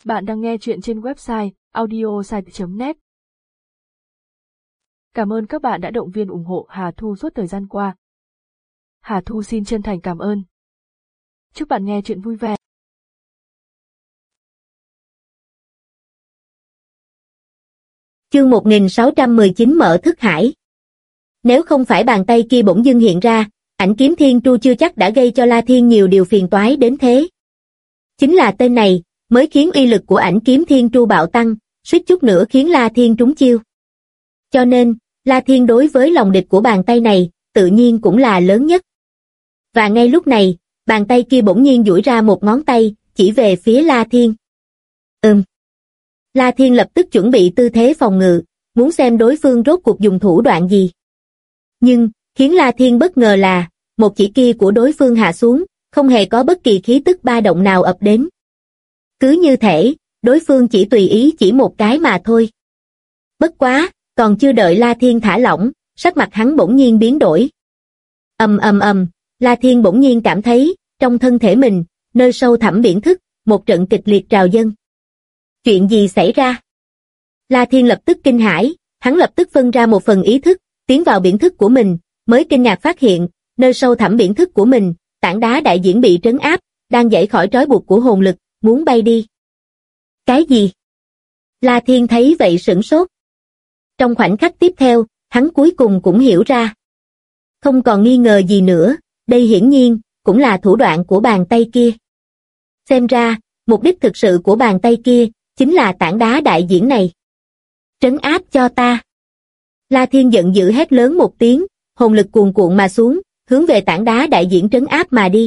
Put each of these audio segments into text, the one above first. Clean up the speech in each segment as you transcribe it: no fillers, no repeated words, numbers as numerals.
Bạn đang nghe chuyện trên website audiosite.net. Cảm ơn các bạn đã động viên ủng hộ Hà Thu suốt thời gian qua. Hà Thu xin chân thành cảm ơn. Chúc bạn nghe chuyện vui vẻ. Chương 1619 Mở thức hải. Nếu không phải bàn tay kia bỗng dưng hiện ra, ảnh kiếm thiên tru chưa chắc đã gây cho La Thiên nhiều điều phiền toái đến thế. Chính là tên này mới khiến uy lực của ảnh kiếm thiên tru bạo tăng, suýt chút nữa khiến La Thiên trúng chiêu. Cho nên, La Thiên đối với lòng địch của bàn tay này, tự nhiên cũng là lớn nhất. Và ngay lúc này, bàn tay kia bỗng nhiên duỗi ra một ngón tay, chỉ về phía La Thiên. La Thiên lập tức chuẩn bị tư thế phòng ngự, muốn xem đối phương rốt cuộc dùng thủ đoạn gì. Nhưng, khiến La Thiên bất ngờ là, một chỉ kia của đối phương hạ xuống, không hề có bất kỳ khí tức ba động nào ập đến. Cứ như thể, đối phương chỉ tùy ý chỉ một cái mà thôi. Bất quá, còn chưa đợi La Thiên thả lỏng, sắc mặt hắn bỗng nhiên biến đổi. La Thiên bỗng nhiên cảm thấy, trong thân thể mình, nơi sâu thẳm biển thức, một trận kịch liệt trào dâng. Chuyện gì xảy ra? La Thiên lập tức kinh hãi, hắn lập tức phân ra một phần ý thức, tiến vào biển thức của mình, mới kinh ngạc phát hiện, nơi sâu thẳm biển thức của mình, tảng đá đại diễn bị trấn áp, đang giãy khỏi trói buộc của hồn lực, muốn bay đi. Cái gì? La Thiên thấy vậy sửng sốt. Trong khoảnh khắc tiếp theo, hắn cuối cùng cũng hiểu ra. Không còn nghi ngờ gì nữa, đây hiển nhiên, cũng là thủ đoạn của bàn tay kia. Xem ra, mục đích thực sự của bàn tay kia, chính là tảng đá đại diễn này. Trấn áp cho ta. La Thiên giận dữ hét lớn một tiếng, hồn lực cuồn cuộn mà xuống, hướng về tảng đá đại diễn trấn áp mà đi.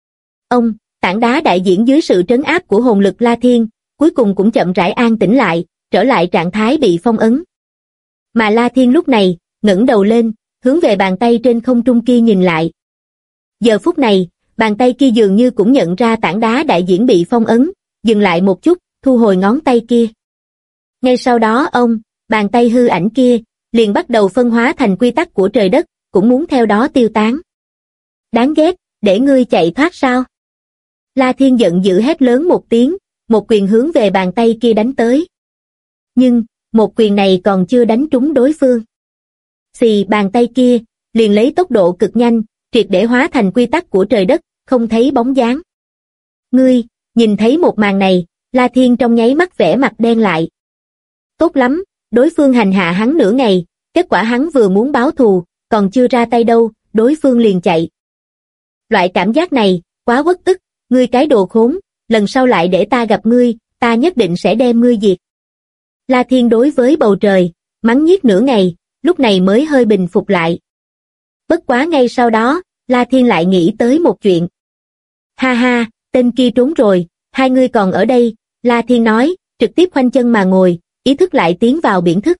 Tảng đá đại diễn dưới sự trấn áp của hồn lực La Thiên, cuối cùng cũng chậm rãi an tĩnh lại, trở lại trạng thái bị phong ấn. Mà La Thiên lúc này, ngẩng đầu lên, hướng về bàn tay trên không trung kia nhìn lại. Giờ phút này, bàn tay kia dường như cũng nhận ra tảng đá đại diễn bị phong ấn, dừng lại một chút, thu hồi ngón tay kia. Ngay sau đó bàn tay hư ảnh kia, liền bắt đầu phân hóa thành quy tắc của trời đất, cũng muốn theo đó tiêu tán. Đáng ghét, để ngươi chạy thoát sao? La Thiên giận dữ hét lớn một tiếng, một quyền hướng về bàn tay kia đánh tới. Nhưng, một quyền này còn chưa đánh trúng đối phương. Xì, bàn tay kia, liền lấy tốc độ cực nhanh, triệt để hóa thành quy tắc của trời đất, không thấy bóng dáng. Ngươi, nhìn thấy một màn này, La Thiên trong nháy mắt vẻ mặt đen lại. Tốt lắm, đối phương hành hạ hắn nửa ngày, kết quả hắn vừa muốn báo thù, còn chưa ra tay đâu, đối phương liền chạy. Loại cảm giác này, quá uất ức, ngươi cái đồ khốn, lần sau lại để ta gặp ngươi, ta nhất định sẽ đem ngươi diệt. La Thiên đối với bầu trời, mắng nhiếc nửa ngày, lúc này mới hơi bình phục lại. Bất quá ngay sau đó, La Thiên lại nghĩ tới một chuyện. Ha ha, tên kia trốn rồi, hai ngươi còn ở đây, La Thiên nói, trực tiếp khoanh chân mà ngồi, ý thức lại tiến vào biển thức.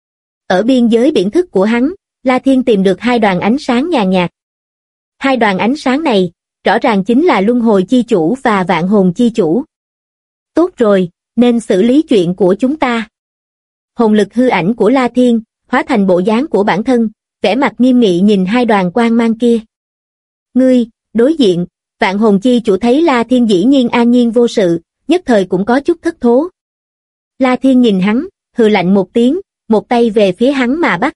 Ở biên giới biển thức của hắn, La Thiên tìm được hai đoàn ánh sáng nhàn nhạt. Hai đoàn ánh sáng này, rõ ràng chính là Luân Hồi Chi Chủ và Vạn Hồn Chi Chủ. Tốt rồi, nên xử lý chuyện của chúng ta. Hồn lực hư ảnh của La Thiên, hóa thành bộ dáng của bản thân, vẻ mặt nghiêm nghị nhìn hai đoàn quang mang kia. Ngươi, đối diện, Vạn Hồn Chi Chủ thấy La Thiên dĩ nhiên an nhiên vô sự, nhất thời cũng có chút thất thố. La Thiên nhìn hắn, hừ lạnh một tiếng, một tay về phía hắn mà bắt.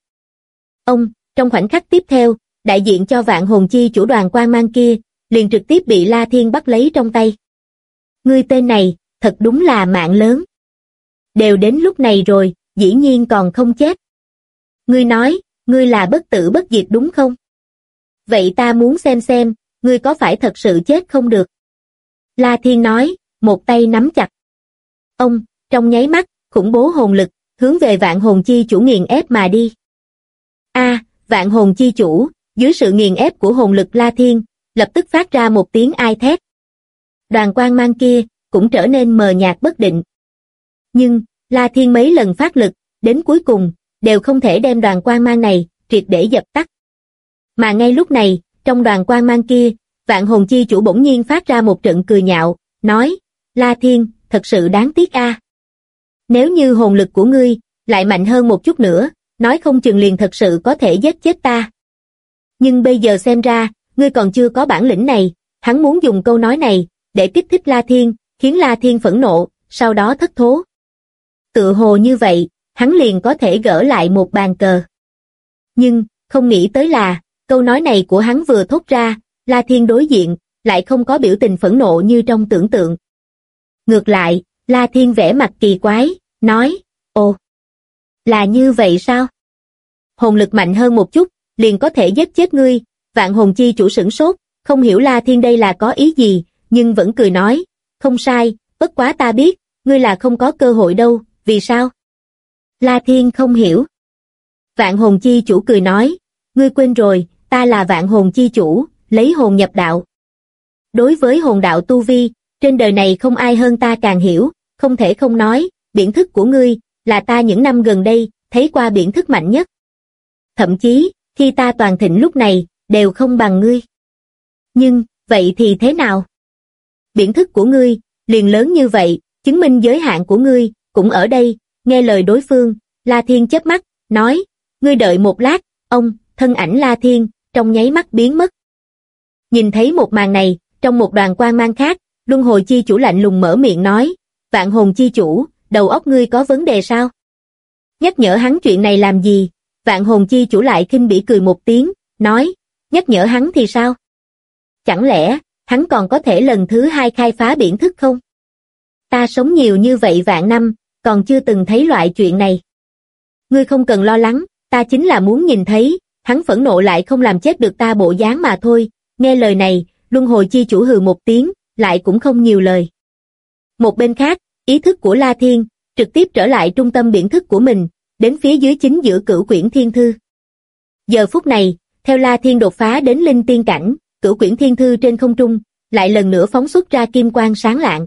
Trong khoảnh khắc tiếp theo, đại diện cho Vạn Hồn Chi Chủ đoàn quang mang kia, liền trực tiếp bị La Thiên bắt lấy trong tay. Ngươi tên này, thật đúng là mạng lớn. Đều đến lúc này rồi, dĩ nhiên còn không chết. Ngươi nói, ngươi là bất tử bất diệt đúng không? Vậy ta muốn xem, ngươi có phải thật sự chết không được? La Thiên nói, một tay nắm chặt. Trong nháy mắt, khủng bố hồn lực, hướng về Vạn Hồn Chi Chủ nghiền ép mà đi. Vạn Hồn Chi Chủ, dưới sự nghiền ép của hồn lực La Thiên, lập tức phát ra một tiếng ai thét. Đoàn quang mang kia, cũng trở nên mờ nhạt bất định. Nhưng, La Thiên mấy lần phát lực, đến cuối cùng, đều không thể đem đoàn quang mang này, triệt để dập tắt. Mà ngay lúc này, trong đoàn quang mang kia, Vạn Hồn Chi Chủ bỗng nhiên phát ra một trận cười nhạo, nói, La Thiên, thật sự đáng tiếc a. Nếu như hồn lực của ngươi, lại mạnh hơn một chút nữa, nói không chừng liền thật sự có thể giết chết ta. Nhưng bây giờ xem ra, ngươi còn chưa có bản lĩnh này, hắn muốn dùng câu nói này, để kích thích La Thiên, khiến La Thiên phẫn nộ, sau đó thất thố. Tự hồ như vậy, hắn liền có thể gỡ lại một bàn cờ. Nhưng, không nghĩ tới là, câu nói này của hắn vừa thốt ra, La Thiên đối diện, lại không có biểu tình phẫn nộ như trong tưởng tượng. Ngược lại, La Thiên vẻ mặt kỳ quái, nói, ồ, là như vậy sao? Hồn lực mạnh hơn một chút, liền có thể giết chết ngươi. Vạn hồn chi chủ sửng sốt, không hiểu La Thiên đây là có ý gì, nhưng vẫn cười nói, không sai, bất quá ta biết, ngươi là không có cơ hội đâu, vì sao? La Thiên không hiểu. Vạn hồn chi chủ cười nói, ngươi quên rồi, ta là vạn hồn chi chủ, lấy hồn nhập đạo. Đối với hồn đạo tu vi, trên đời này không ai hơn ta càng hiểu, không thể không nói, biện thức của ngươi, là ta những năm gần đây, thấy qua biện thức mạnh nhất. Thậm chí, khi ta toàn thịnh lúc này, đều không bằng ngươi. Nhưng, vậy thì thế nào? Biện thức của ngươi, liền lớn như vậy, chứng minh giới hạn của ngươi, cũng ở đây, nghe lời đối phương, La Thiên chớp mắt, nói, ngươi đợi một lát, ông, thân ảnh La Thiên, trong nháy mắt biến mất. Nhìn thấy một màn này, trong một đoàn quang mang khác, Luân Hồi Chi chủ lạnh lùng mở miệng nói, Vạn Hồn Chi chủ, đầu óc ngươi có vấn đề sao? Nhắc nhở hắn chuyện này làm gì? Vạn Hồn Chi chủ lại khinh bỉ cười một tiếng, nói, nhắc nhở hắn thì sao? Chẳng lẽ, hắn còn có thể lần thứ hai khai phá biện thức không? Ta sống nhiều như vậy vạn năm, còn chưa từng thấy loại chuyện này. Ngươi không cần lo lắng, ta chính là muốn nhìn thấy, hắn phẫn nộ lại không làm chết được ta bộ dáng mà thôi. Nghe lời này, Luân Hồi Chi chủ hừ một tiếng, lại cũng không nhiều lời. Một bên khác, ý thức của La Thiên, trực tiếp trở lại trung tâm biện thức của mình, đến phía dưới chính giữa Cửu Quyển Thiên Thư. Giờ phút này, theo La Thiên đột phá đến linh tiên cảnh, Cửu Quyển Thiên Thư trên không trung, lại lần nữa phóng xuất ra kim quang sáng lạng.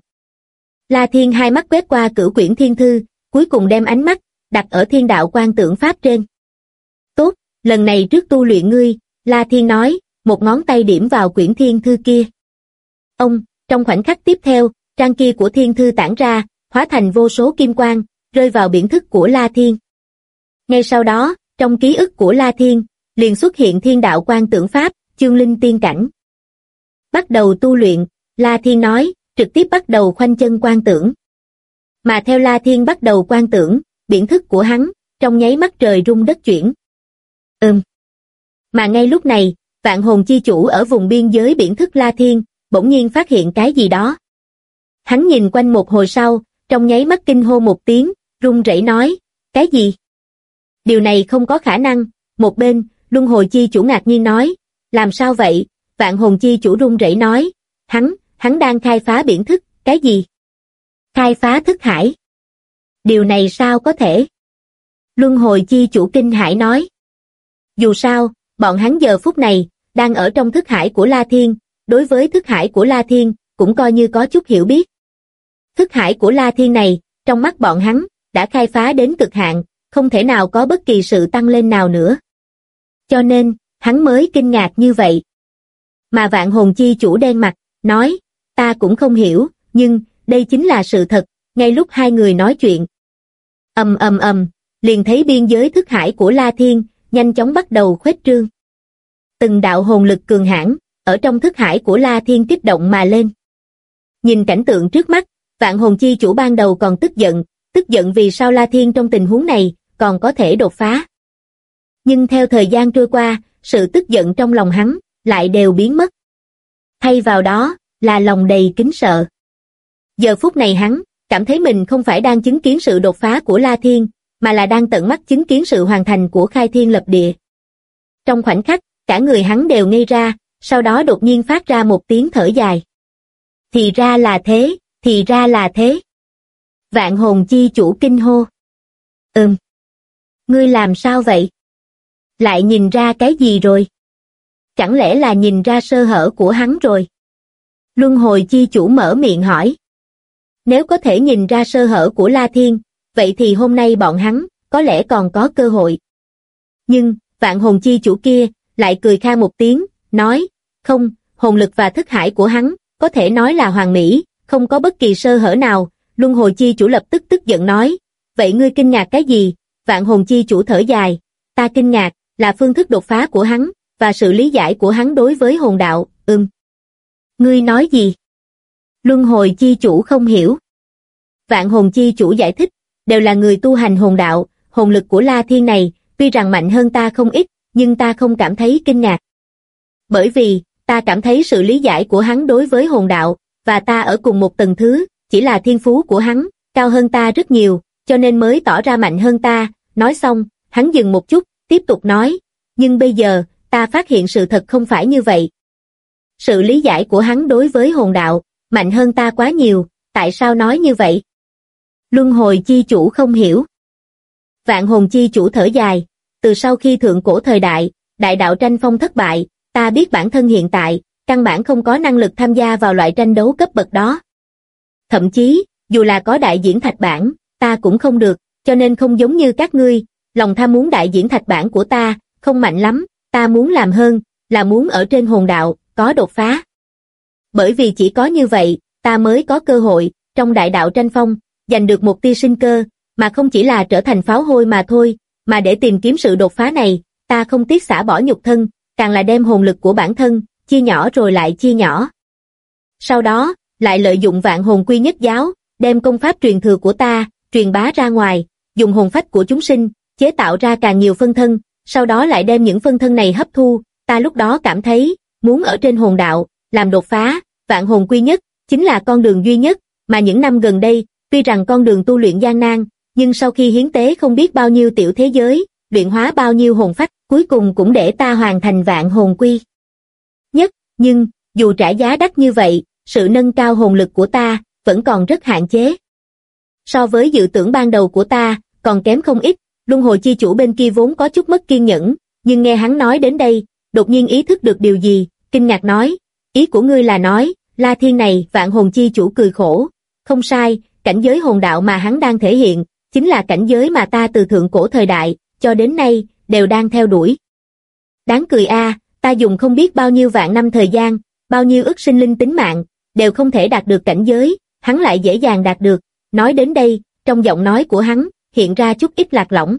La Thiên hai mắt quét qua Cửu Quyển Thiên Thư, cuối cùng đem ánh mắt đặt ở Thiên Đạo Quan Tượng Pháp trên. Tốt, lần này trước tu luyện ngươi, La Thiên nói, một ngón tay điểm vào quyển Thiên Thư kia. Ông, trong khoảnh khắc tiếp theo, trang kia của Thiên Thư tản ra, hóa thành vô số kim quang, rơi vào biện thức của La Thiên. Ngay sau đó, trong ký ức của La Thiên, liền xuất hiện Thiên Đạo Quan Tượng Pháp, chương linh tiên cảnh. Bắt đầu tu luyện, La Thiên nói, trực tiếp bắt đầu khoanh chân quan tưởng. Mà theo La Thiên bắt đầu quan tưởng, biện thức của hắn, trong nháy mắt trời rung đất chuyển. Mà ngay lúc này, Vạn Hồn Chi chủ ở vùng biên giới biện thức La Thiên, bỗng nhiên phát hiện cái gì đó. Hắn nhìn quanh một hồi sau, trong nháy mắt kinh hô một tiếng, run rẩy nói, cái gì? Điều này không có khả năng. Một bên, Luân Hồi Chi chủ ngạc nhiên nói, làm sao vậy? Vạn Hồn Chi chủ run rẩy nói, hắn đang khai phá biện thức, cái gì? Khai phá thức hải. Điều này sao có thể? Luân Hồi Chi chủ kinh hãi nói. Dù sao, bọn hắn giờ phút này, đang ở trong thức hải của La Thiên, đối với thức hải của La Thiên, cũng coi như có chút hiểu biết. Thức hải của La Thiên này, trong mắt bọn hắn, đã khai phá đến cực hạn, không thể nào có bất kỳ sự tăng lên nào nữa. Cho nên, hắn mới kinh ngạc như vậy. Mà Vạn Hồn Chi chủ đen mặt, nói, ta cũng không hiểu, nhưng, đây chính là sự thật, ngay lúc hai người nói chuyện. Liền thấy biên giới thức hải của La Thiên, nhanh chóng bắt đầu khuếch trương. Từng đạo hồn lực cường hãn ở trong thức hải của La Thiên kích động mà lên. Nhìn cảnh tượng trước mắt, Vạn Hồn Chi chủ ban đầu còn tức giận vì sao La Thiên trong tình huống này, còn có thể đột phá. Nhưng theo thời gian trôi qua, sự tức giận trong lòng hắn, lại đều biến mất. Thay vào đó, là lòng đầy kính sợ. Giờ phút này hắn, cảm thấy mình không phải đang chứng kiến sự đột phá của La Thiên, mà là đang tận mắt chứng kiến sự hoàn thành của khai thiên lập địa. Trong khoảnh khắc, cả người hắn đều ngây ra, sau đó đột nhiên phát ra một tiếng thở dài. Thì ra là thế. Vạn Hồn Chi chủ kinh hô. Ngươi làm sao vậy? Lại nhìn ra cái gì rồi? Chẳng lẽ là nhìn ra sơ hở của hắn rồi? Luân Hồi Chi chủ mở miệng hỏi. Nếu có thể nhìn ra sơ hở của La Thiên, vậy thì hôm nay bọn hắn, có lẽ còn có cơ hội. Nhưng, Vạn Hồn Chi chủ kia, lại cười kha một tiếng, nói, không, hồn lực và thức hải của hắn, có thể nói là hoàn mỹ, không có bất kỳ sơ hở nào. Luân Hồi Chi chủ lập tức tức giận nói, vậy ngươi kinh ngạc cái gì? Vạn Hồn Chi chủ thở dài, ta kinh ngạc, là phương thức đột phá của hắn, và sự lý giải của hắn đối với hồn đạo. Ngươi nói gì? Luân Hồi Chi chủ không hiểu. Vạn hồn chi chủ giải thích, đều là người tu hành hồn đạo, hồn lực của La Thiên này, tuy rằng mạnh hơn ta không ít, nhưng ta không cảm thấy kinh ngạc. Bởi vì, ta cảm thấy sự lý giải của hắn đối với hồn đạo, và ta ở cùng một tầng thứ, chỉ là thiên phú của hắn, cao hơn ta rất nhiều, cho nên mới tỏ ra mạnh hơn ta. Nói xong, hắn dừng một chút, tiếp tục nói, nhưng bây giờ, ta phát hiện sự thật không phải như vậy. Sự lý giải của hắn đối với hồn đạo, mạnh hơn ta quá nhiều, tại sao nói như vậy? Luân hồi chi chủ không hiểu. Vạn hồn chi chủ thở dài, từ sau khi thượng cổ thời đại, đại đạo tranh phong thất bại, ta biết bản thân hiện tại, căn bản không có năng lực tham gia vào loại tranh đấu cấp bậc đó. Thậm chí, dù là có đại diễn thạch bản, ta cũng không được, cho nên không giống như các ngươi, lòng tham muốn đại diễn thạch bản của ta, không mạnh lắm, ta muốn làm hơn, là muốn ở trên hồn đạo, có đột phá. Bởi vì chỉ có như vậy, ta mới có cơ hội, trong đại đạo tranh phong, giành được một tia sinh cơ, mà không chỉ là trở thành pháo hôi mà thôi, mà để tìm kiếm sự đột phá này, ta không tiếc xả bỏ nhục thân, càng là đem hồn lực của bản thân, chia nhỏ rồi lại chia nhỏ. Sau đó, lại lợi dụng vạn hồn quy nhất giáo, đem công pháp truyền thừa của ta, truyền bá ra ngoài, dùng hồn phách của chúng sinh, chế tạo ra càng nhiều phân thân, sau đó lại đem những phân thân này hấp thu, ta lúc đó cảm thấy, muốn ở trên hồn đạo, làm đột phá, vạn hồn quy nhất, chính là con đường duy nhất, mà những năm gần đây, tuy rằng con đường tu luyện gian nan, nhưng sau khi hiến tế không biết bao nhiêu tiểu thế giới, luyện hóa bao nhiêu hồn phách, cuối cùng cũng để ta hoàn thành vạn hồn quy nhất, nhưng, dù trả giá đắt như vậy, sự nâng cao hồn lực của ta, vẫn còn rất hạn chế. So với dự tưởng ban đầu của ta, còn kém không ít, luân hồi chi chủ bên kia vốn có chút mất kiên nhẫn, nhưng nghe hắn nói đến đây, đột nhiên ý thức được điều gì, kinh ngạc nói, ý của ngươi là nói, La Thiên này, vạn hồn chi chủ cười khổ, không sai, cảnh giới hồn đạo mà hắn đang thể hiện, chính là cảnh giới mà ta từ thượng cổ thời đại, cho đến nay, đều đang theo đuổi. Đáng cười a, ta dùng không biết bao nhiêu vạn năm thời gian, bao nhiêu ức sinh linh tính mạng, đều không thể đạt được cảnh giới, hắn lại dễ dàng đạt được, nói đến đây, trong giọng nói của hắn, hiện ra chút ít lạc lõng.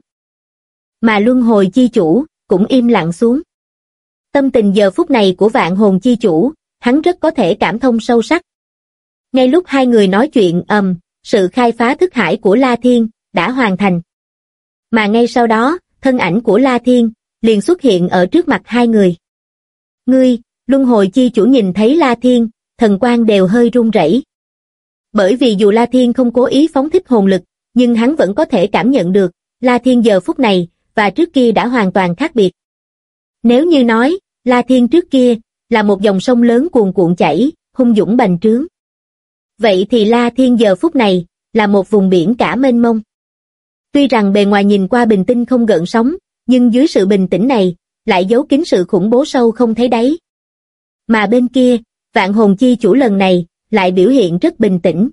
Mà luân hồi chi chủ, cũng im lặng xuống. Tâm tình giờ phút này của vạn hồn chi chủ, hắn rất có thể cảm thông sâu sắc. Ngay lúc hai người nói chuyện sự khai phá thức hải của La Thiên, đã hoàn thành. Mà ngay sau đó, thân ảnh của La Thiên, liền xuất hiện ở trước mặt hai người. Ngươi, luân hồi chi chủ nhìn thấy La Thiên, thần quan đều hơi run rẩy. Bởi vì dù La Thiên không cố ý phóng thích hồn lực, nhưng hắn vẫn có thể cảm nhận được, La Thiên giờ phút này, và trước kia đã hoàn toàn khác biệt. Nếu như nói, La Thiên trước kia, là một dòng sông lớn cuồn cuộn chảy, hung dũng bành trướng. Vậy thì La Thiên giờ phút này, là một vùng biển cả mênh mông. Tuy rằng bề ngoài nhìn qua bình tĩnh không gợn sóng, nhưng dưới sự bình tĩnh này, lại giấu kín sự khủng bố sâu không thấy đáy. Mà bên kia, vạn hồn chi chủ lần này, lại biểu hiện rất bình tĩnh.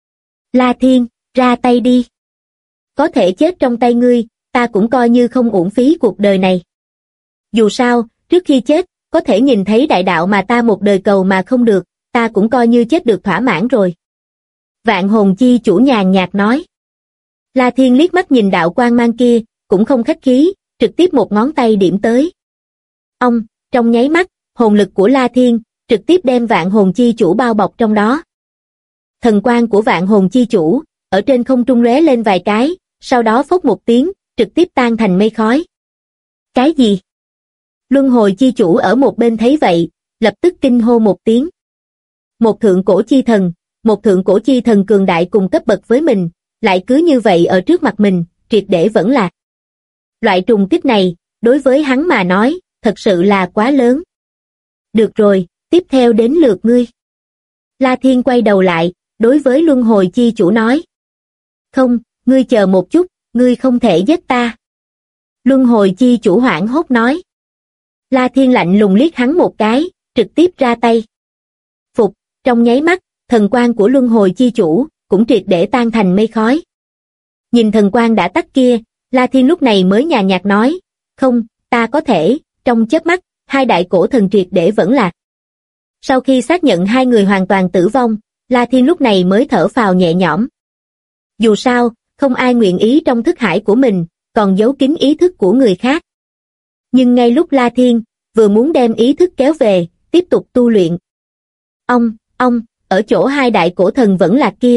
La Thiên, ra tay đi. Có thể chết trong tay ngươi, ta cũng coi như không uổng phí cuộc đời này. Dù sao, trước khi chết, có thể nhìn thấy đại đạo mà ta một đời cầu mà không được, ta cũng coi như chết được thỏa mãn rồi. Vạn hồn chi chủ nhàn nhạt nói. La Thiên liếc mắt nhìn đạo quang mang kia, cũng không khách khí, trực tiếp một ngón tay điểm tới. Trong nháy mắt, hồn lực của La Thiên, trực tiếp đem vạn hồn chi chủ bao bọc trong đó. Thần quang của vạn hồn chi chủ, ở trên không trung lóe lên vài cái, sau đó phốc một tiếng, trực tiếp tan thành mây khói. Cái gì? Luân hồi chi chủ ở một bên thấy vậy, lập tức kinh hô một tiếng. Một thượng cổ chi thần cường đại cùng cấp bậc với mình, lại cứ như vậy ở trước mặt mình, triệt để vẫn lạc. Loại trùng kích này, đối với hắn mà nói, thật sự là quá lớn. Được rồi, tiếp theo đến lượt ngươi. La Thiên quay đầu lại, đối với luân hồi chi chủ nói. Không, ngươi chờ một chút, ngươi không thể giết ta. Luân hồi chi chủ hoảng hốt nói. La Thiên lạnh lùng liếc hắn một cái, trực tiếp ra tay. Phục, trong nháy mắt, thần quang của luân hồi chi chủ, cũng triệt để tan thành mây khói. Nhìn thần quang đã tắt kia, La Thiên lúc này mới nhàn nhạt nói, không, ta có thể, trong chớp mắt, hai đại cổ thần triệt để vẫn lạc. Sau khi xác nhận hai người hoàn toàn tử vong, La Thiên lúc này mới thở phào nhẹ nhõm. Dù sao, không ai nguyện ý trong thức hải của mình, còn giấu kín ý thức của người khác. Nhưng ngay lúc La Thiên, vừa muốn đem ý thức kéo về, tiếp tục tu luyện. Ở chỗ hai đại cổ thần vẫn lạc kia,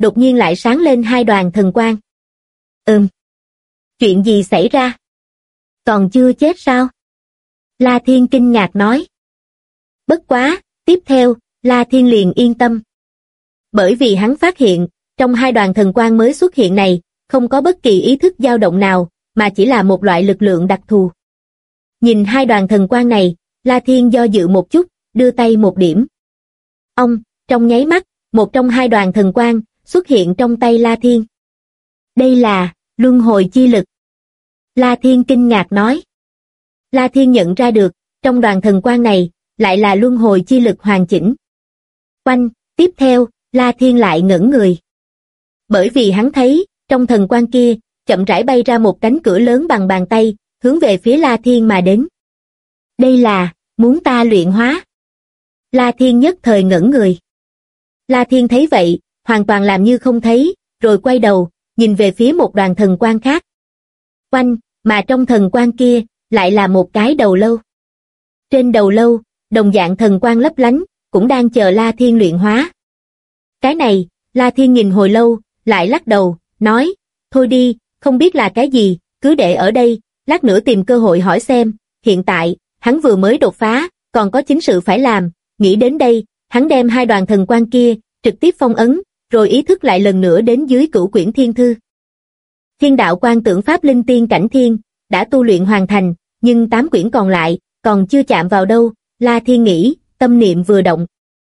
đột nhiên lại sáng lên hai đoàn thần quang. Chuyện gì xảy ra? Còn chưa chết sao? La Thiên kinh ngạc nói. Bất quá, tiếp theo, La Thiên liền yên tâm. Bởi vì hắn phát hiện, trong hai đoàn thần quang mới xuất hiện này, không có bất kỳ ý thức dao động nào, mà chỉ là một loại lực lượng đặc thù. Nhìn hai đoàn thần quang này, La Thiên do dự một chút, đưa tay một điểm. Trong nháy mắt, một trong hai đoàn thần quang xuất hiện trong tay La Thiên. Đây là luân hồi chi lực. La Thiên kinh ngạc nói. La Thiên nhận ra được, trong đoàn thần quang này, lại là luân hồi chi lực hoàn chỉnh. Tiếp theo, La Thiên lại ngẩn người. Bởi vì hắn thấy, trong thần quang kia, chậm rãi bay ra một cánh cửa lớn bằng bàn tay, hướng về phía La Thiên mà đến. Đây là, muốn ta luyện hóa. La Thiên nhất thời ngẩn người. La Thiên thấy vậy, hoàn toàn làm như không thấy, rồi quay đầu, nhìn về phía một đoàn thần quang khác. Mà trong thần quang kia, lại là một cái đầu lâu. Trên đầu lâu, đồng dạng thần quang lấp lánh, cũng đang chờ La Thiên luyện hóa. Cái này, La Thiên nhìn hồi lâu, lại lắc đầu, nói, thôi đi, không biết là cái gì, cứ để ở đây, lát nữa tìm cơ hội hỏi xem, hiện tại, hắn vừa mới đột phá, còn có chính sự phải làm, nghĩ đến đây, hắn đem hai đoàn thần quang kia, trực tiếp phong ấn, rồi ý thức lại lần nữa đến dưới Cửu Quyển Thiên Thư. Thiên đạo quan tưởng pháp linh tiên cảnh thiên, đã tu luyện hoàn thành, nhưng 8 quyển còn lại, còn chưa chạm vào đâu, La Thiên nghĩ, tâm niệm vừa động.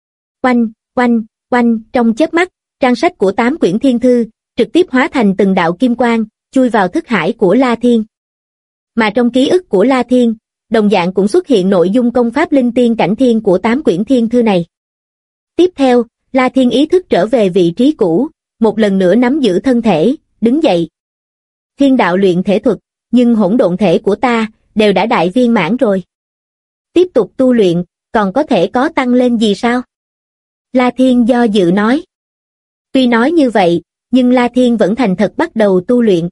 Trong chớp mắt, trang sách của 8 quyển thiên thư, trực tiếp hóa thành từng đạo kim quang, chui vào thức hải của La Thiên. Mà trong ký ức của La Thiên, đồng dạng cũng xuất hiện nội dung công pháp linh tiên cảnh thiên của 8 quyển thiên thư này. Tiếp theo, La Thiên ý thức trở về vị trí cũ, một lần nữa nắm giữ thân thể, đứng dậy. Thiên đạo luyện thể thuật, nhưng hỗn độn thể của ta, đều đã đại viên mãn rồi. Tiếp tục tu luyện, còn có thể có tăng lên gì sao? La Thiên do dự nói. Tuy nói như vậy, nhưng La Thiên vẫn thành thật bắt đầu tu luyện.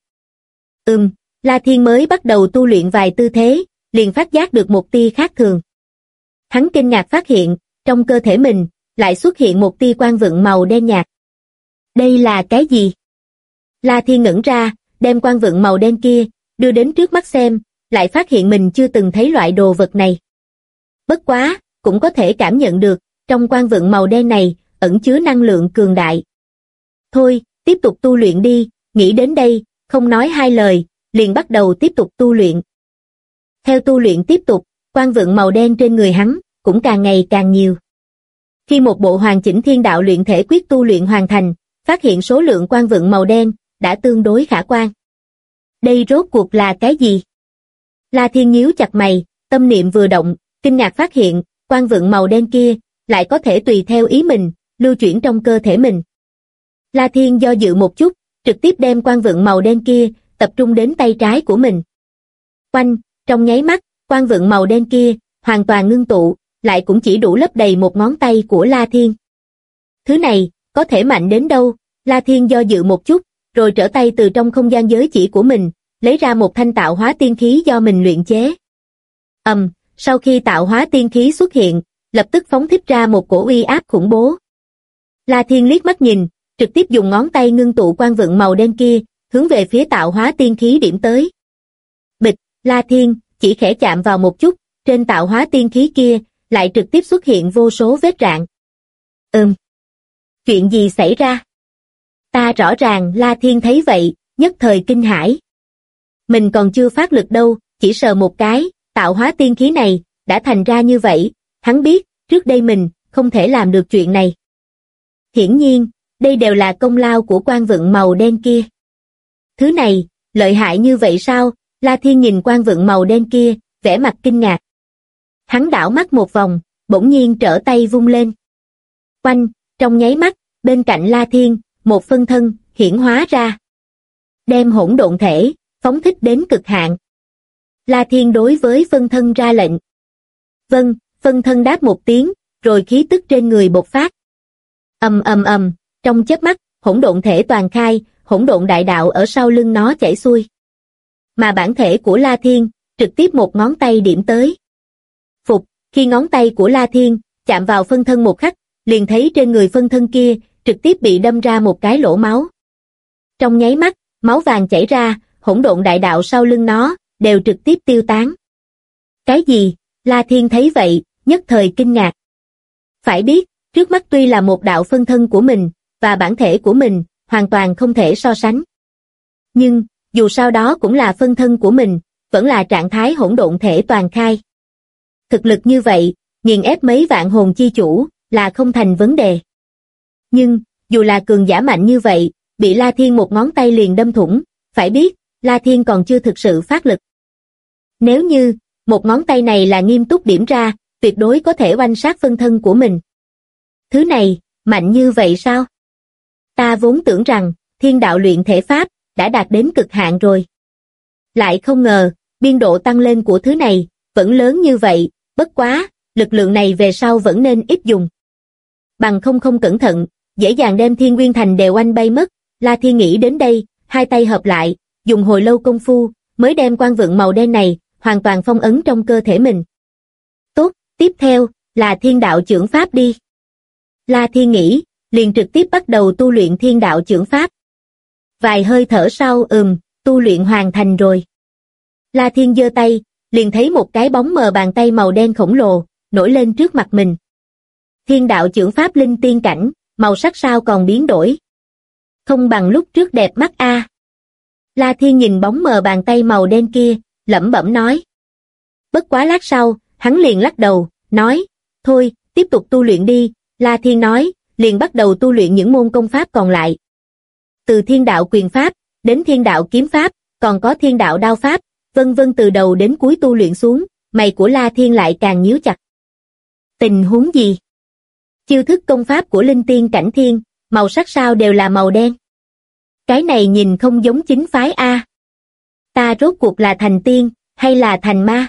La Thiên mới bắt đầu tu luyện vài tư thế, liền phát giác được một tia khác thường. Hắn kinh ngạc phát hiện, trong cơ thể mình, lại xuất hiện một tia quang vựng màu đen nhạt. Đây là cái gì? La Thiên ngẩn ra, đem quang vựng màu đen kia, đưa đến trước mắt xem, lại phát hiện mình chưa từng thấy loại đồ vật này. Bất quá, cũng có thể cảm nhận được, trong quang vựng màu đen này, ẩn chứa năng lượng cường đại. Thôi, tiếp tục tu luyện đi, nghĩ đến đây, không nói hai lời, liền bắt đầu tiếp tục tu luyện. Theo tu luyện tiếp tục, quang vựng màu đen trên người hắn, cũng càng ngày càng nhiều. Khi một bộ hoàn chỉnh thiên đạo luyện thể quyết tu luyện hoàn thành, phát hiện số lượng quang vựng màu đen, đã tương đối khả quan. Đây rốt cuộc là cái gì? La Thiên nhíu chặt mày, tâm niệm vừa động, kinh ngạc phát hiện, quang vựng màu đen kia, lại có thể tùy theo ý mình, lưu chuyển trong cơ thể mình. La Thiên do dự một chút, trực tiếp đem quang vựng màu đen kia, tập trung đến tay trái của mình. Trong nháy mắt, quang vựng màu đen kia, hoàn toàn ngưng tụ, lại cũng chỉ đủ lấp đầy một ngón tay của La Thiên. Thứ này, có thể mạnh đến đâu? La Thiên do dự một chút, rồi trở tay từ trong không gian giới chỉ của mình, lấy ra một thanh tạo hóa tiên khí do mình luyện chế. Sau khi tạo hóa tiên khí xuất hiện, lập tức phóng thích ra một cổ uy áp khủng bố. La Thiên liếc mắt nhìn, trực tiếp dùng ngón tay ngưng tụ quang vựng màu đen kia, hướng về phía tạo hóa tiên khí điểm tới. Bịch, La Thiên chỉ khẽ chạm vào một chút, trên tạo hóa tiên khí kia, lại trực tiếp xuất hiện vô số vết rạn. Chuyện gì xảy ra? Ta rõ ràng. La Thiên thấy vậy, nhất thời kinh hãi. Mình còn chưa phát lực đâu, chỉ sờ một cái, tạo hóa tiên khí này, đã thành ra như vậy, hắn biết, trước đây mình, không thể làm được chuyện này. Hiển nhiên, đây đều là công lao của quang vựng màu đen kia. Thứ này, lợi hại như vậy sao? La Thiên nhìn quang vựng màu đen kia, vẻ mặt kinh ngạc. Hắn đảo mắt một vòng, bỗng nhiên trở tay vung lên. Trong nháy mắt, bên cạnh La Thiên, một phân thân, hiển hóa ra. Đem hỗn độn thể, phóng thích đến cực hạn. La Thiên đối với phân thân ra lệnh. Vâng, phân thân đáp một tiếng, rồi khí tức trên người bộc phát. Trong chớp mắt, hỗn độn thể toàn khai, hỗn độn đại đạo ở sau lưng nó chảy xuôi. Mà bản thể của La Thiên, trực tiếp một ngón tay điểm tới. Phục, khi ngón tay của La Thiên chạm vào phân thân một khắc, liền thấy trên người phân thân kia trực tiếp bị đâm ra một cái lỗ máu. Trong nháy mắt, máu vàng chảy ra, hỗn độn đại đạo sau lưng nó, đều trực tiếp tiêu tán. Cái gì? La Thiên thấy vậy, nhất thời kinh ngạc. Phải biết, trước mắt tuy là một đạo phân thân của mình, và bản thể của mình, hoàn toàn không thể so sánh. Nhưng, dù sao đó cũng là phân thân của mình, vẫn là trạng thái hỗn độn thể toàn khai. Thực lực như vậy, nghiền ép mấy vạn hồn chi chủ, là không thành vấn đề. Nhưng, dù là cường giả mạnh như vậy, bị La Thiên một ngón tay liền đâm thủng, phải biết, La Thiên còn chưa thực sự phát lực. Nếu như, một ngón tay này là nghiêm túc điểm ra, tuyệt đối có thể oanh sát phân thân của mình. Thứ này, mạnh như vậy sao? Ta vốn tưởng rằng, thiên đạo luyện thể pháp, đã đạt đến cực hạn rồi. Lại không ngờ, biên độ tăng lên của thứ này, vẫn lớn như vậy, bất quá, lực lượng này về sau vẫn nên ít dùng. Bằng không cẩn thận, dễ dàng đem Thiên Nguyên Thành đều oanh bay mất. La Thiên nghĩ đến đây, hai tay hợp lại, dùng hồi lâu công phu, mới đem quang vượng màu đen này, hoàn toàn phong ấn trong cơ thể mình. Tốt, tiếp theo, là thiên đạo chưởng pháp đi. La Thiên nghĩ, liền trực tiếp bắt đầu tu luyện thiên đạo chưởng pháp. Vài hơi thở sau, tu luyện hoàn thành rồi. La Thiên giơ tay, liền thấy một cái bóng mờ bàn tay màu đen khổng lồ, nổi lên trước mặt mình. Thiên đạo chưởng pháp linh tiên cảnh, màu sắc sao còn biến đổi. Không bằng lúc trước đẹp mắt a. La Thiên nhìn bóng mờ bàn tay màu đen kia, lẩm bẩm nói. Bất quá lát sau, hắn liền lắc đầu, nói, thôi, tiếp tục tu luyện đi. La Thiên nói, liền bắt đầu tu luyện những môn công pháp còn lại. Từ thiên đạo quyền pháp, đến thiên đạo kiếm pháp, còn có thiên đạo đao pháp, vân vân từ đầu đến cuối tu luyện xuống, mày của La Thiên lại càng nhíu chặt. Tình huống gì? Chiêu thức công pháp của linh tiên cảnh thiên, màu sắc sao đều là màu đen. Cái này nhìn không giống chính phái a. Ta rốt cuộc là thành tiên, hay là thành ma?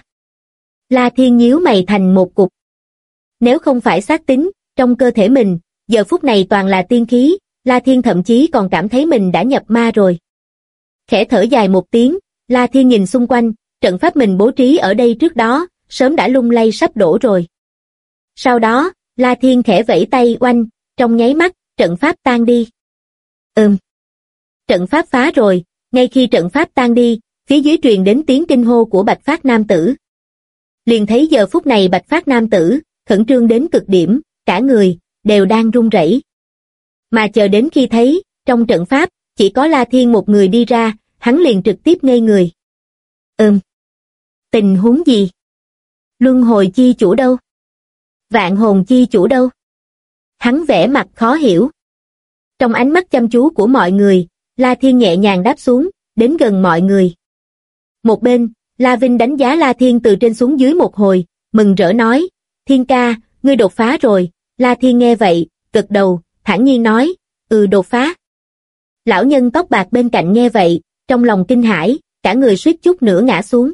La Thiên nhíu mày thành một cục. Nếu không phải xác tính, trong cơ thể mình, giờ phút này toàn là tiên khí, La Thiên thậm chí còn cảm thấy mình đã nhập ma rồi. Khẽ thở dài một tiếng, La Thiên nhìn xung quanh, trận pháp mình bố trí ở đây trước đó, sớm đã lung lay sắp đổ rồi. Sau đó, La Thiên khẽ vẫy tay oanh, trong nháy mắt, trận pháp tan đi. Trận pháp phá rồi, ngay khi trận pháp tan đi, phía dưới truyền đến tiếng kinh hô của Bạch Phát Nam Tử. Liền thấy giờ phút này Bạch Phát Nam Tử, khẩn trương đến cực điểm, cả người, đều đang run rẩy. Mà chờ đến khi thấy, trong trận pháp, chỉ có La Thiên một người đi ra, hắn liền trực tiếp ngây người. Tình huống gì? Luân hồi chi chủ đâu? Vạn hồn chi chủ đâu? Hắn vẻ mặt khó hiểu. Trong ánh mắt chăm chú của mọi người, La Thiên nhẹ nhàng đáp xuống, đến gần mọi người. Một bên, La Vinh đánh giá La Thiên từ trên xuống dưới một hồi, mừng rỡ nói, Thiên ca, ngươi đột phá rồi. La Thiên nghe vậy, gật đầu, thản nhiên nói, đột phá. Lão nhân tóc bạc bên cạnh nghe vậy, trong lòng kinh hãi, cả người suýt chút nữa ngã xuống.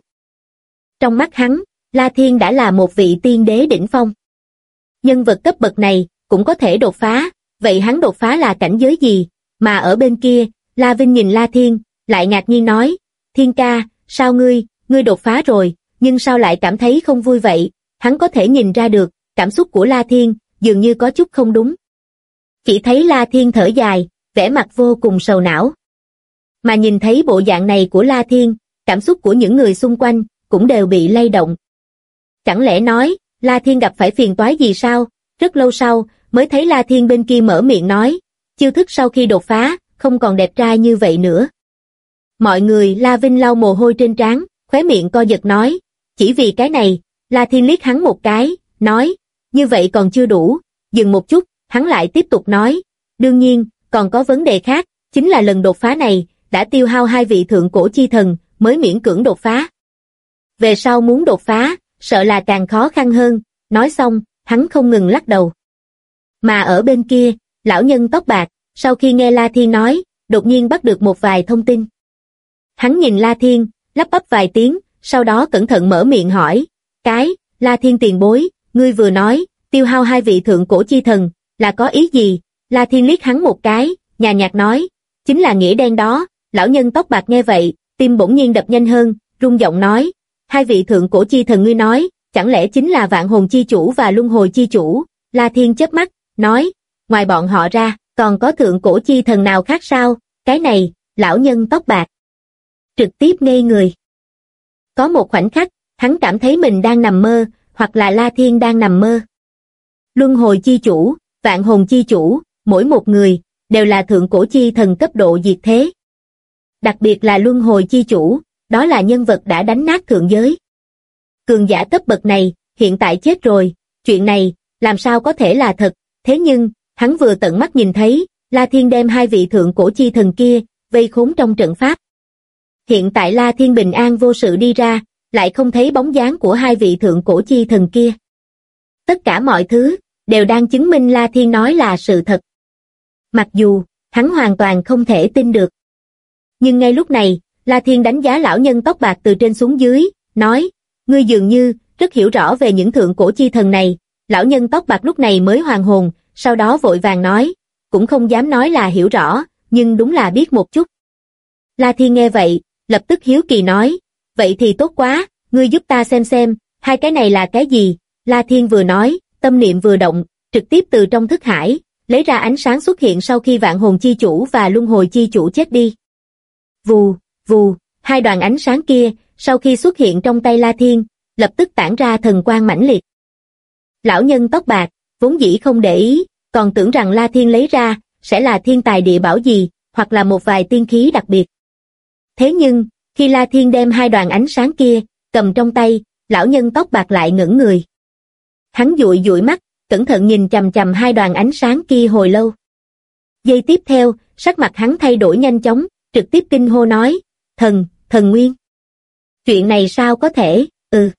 Trong mắt hắn, La Thiên đã là một vị tiên đế đỉnh phong. Nhân vật cấp bậc này, cũng có thể đột phá, vậy hắn đột phá là cảnh giới gì? Mà ở bên kia, La Vinh nhìn La Thiên, lại ngạc nhiên nói, Thiên ca, sao ngươi đột phá rồi, nhưng sao lại cảm thấy không vui vậy? Hắn có thể nhìn ra được, cảm xúc của La Thiên, dường như có chút không đúng. Chỉ thấy La Thiên thở dài, vẻ mặt vô cùng sầu não. Mà nhìn thấy bộ dạng này của La Thiên, cảm xúc của những người xung quanh, cũng đều bị lay động. Chẳng lẽ nói, La Thiên gặp phải phiền toái gì sao? Rất lâu sau, mới thấy La Thiên bên kia mở miệng nói, chiêu thức sau khi đột phá, không còn đẹp trai như vậy nữa. Mọi người La Vinh lau mồ hôi trên trán, khóe miệng co giật nói, chỉ vì cái này, La Thiên liếc hắn một cái, nói, như vậy còn chưa đủ, dừng một chút, hắn lại tiếp tục nói, đương nhiên, còn có vấn đề khác, chính là lần đột phá này, đã tiêu hao hai vị thượng cổ chi thần, mới miễn cưỡng đột phá. Về sau muốn đột phá, sợ là càng khó khăn hơn, nói xong, hắn không ngừng lắc đầu. Mà ở bên kia, lão nhân tóc bạc, sau khi nghe La Thiên nói, đột nhiên bắt được một vài thông tin. Hắn nhìn La Thiên, lắp bắp vài tiếng, sau đó cẩn thận mở miệng hỏi, La Thiên tiền bối, ngươi vừa nói, tiêu hao hai vị thượng cổ chi thần, là có ý gì? La Thiên liếc hắn một cái, nhàn nhạt nói, chính là nghĩa đen đó. Lão nhân tóc bạc nghe vậy, tim bỗng nhiên đập nhanh hơn, rung giọng nói, hai vị thượng cổ chi thần ngươi nói, chẳng lẽ chính là vạn hồn chi chủ và luân hồi chi chủ? La Thiên chớp mắt, nói, ngoài bọn họ ra, Còn có thượng cổ chi thần nào khác sao? Cái này, lão nhân tóc bạc trực tiếp ngây người. Có một khoảnh khắc, hắn cảm thấy mình đang nằm mơ, hoặc là La Thiên đang nằm mơ. Luân hồi chi chủ, vạn hồn chi chủ, mỗi một người, đều là thượng cổ chi thần cấp độ diệt thế. Đặc biệt là luân hồi chi chủ, đó là nhân vật đã đánh nát thượng giới. Cường giả cấp bậc này, hiện tại chết rồi, chuyện này, làm sao có thể là thật, thế nhưng, hắn vừa tận mắt nhìn thấy, La Thiên đem hai vị thượng cổ chi thần kia, vây khốn trong trận pháp. Hiện tại La Thiên bình an vô sự đi ra, lại không thấy bóng dáng của hai vị thượng cổ chi thần kia. Tất cả mọi thứ, đều đang chứng minh La Thiên nói là sự thật. Mặc dù, hắn hoàn toàn không thể tin được. Nhưng ngay lúc này, La Thiên đánh giá lão nhân tóc bạc từ trên xuống dưới, nói, ngươi dường như, rất hiểu rõ về những thượng cổ chi thần này. Lão nhân tóc bạc lúc này mới hoàn hồn, sau đó vội vàng nói, cũng không dám nói là hiểu rõ, nhưng đúng là biết một chút. La Thiên nghe vậy, lập tức hiếu kỳ nói, vậy thì tốt quá, ngươi giúp ta xem, hai cái này là cái gì? La Thiên vừa nói, tâm niệm vừa động, trực tiếp từ trong thức hải, lấy ra ánh sáng xuất hiện sau khi vạn hồn chi chủ và luân hồi chi chủ chết đi. Vù, vù, hai đoàn ánh sáng kia, sau khi xuất hiện trong tay La Thiên, lập tức tản ra thần quang mãnh liệt. Lão nhân tóc bạc, vốn dĩ không để ý, còn tưởng rằng La Thiên lấy ra, sẽ là thiên tài địa bảo gì, hoặc là một vài tiên khí đặc biệt. Thế nhưng, khi La Thiên đem hai đoàn ánh sáng kia, cầm trong tay, lão nhân tóc bạc lại ngẩn người. Hắn dụi dụi mắt, cẩn thận nhìn chằm chằm hai đoàn ánh sáng kia hồi lâu. Giây tiếp theo, sắc mặt hắn thay đổi nhanh chóng, trực tiếp kinh hô nói, thần nguyên. Chuyện này sao có thể,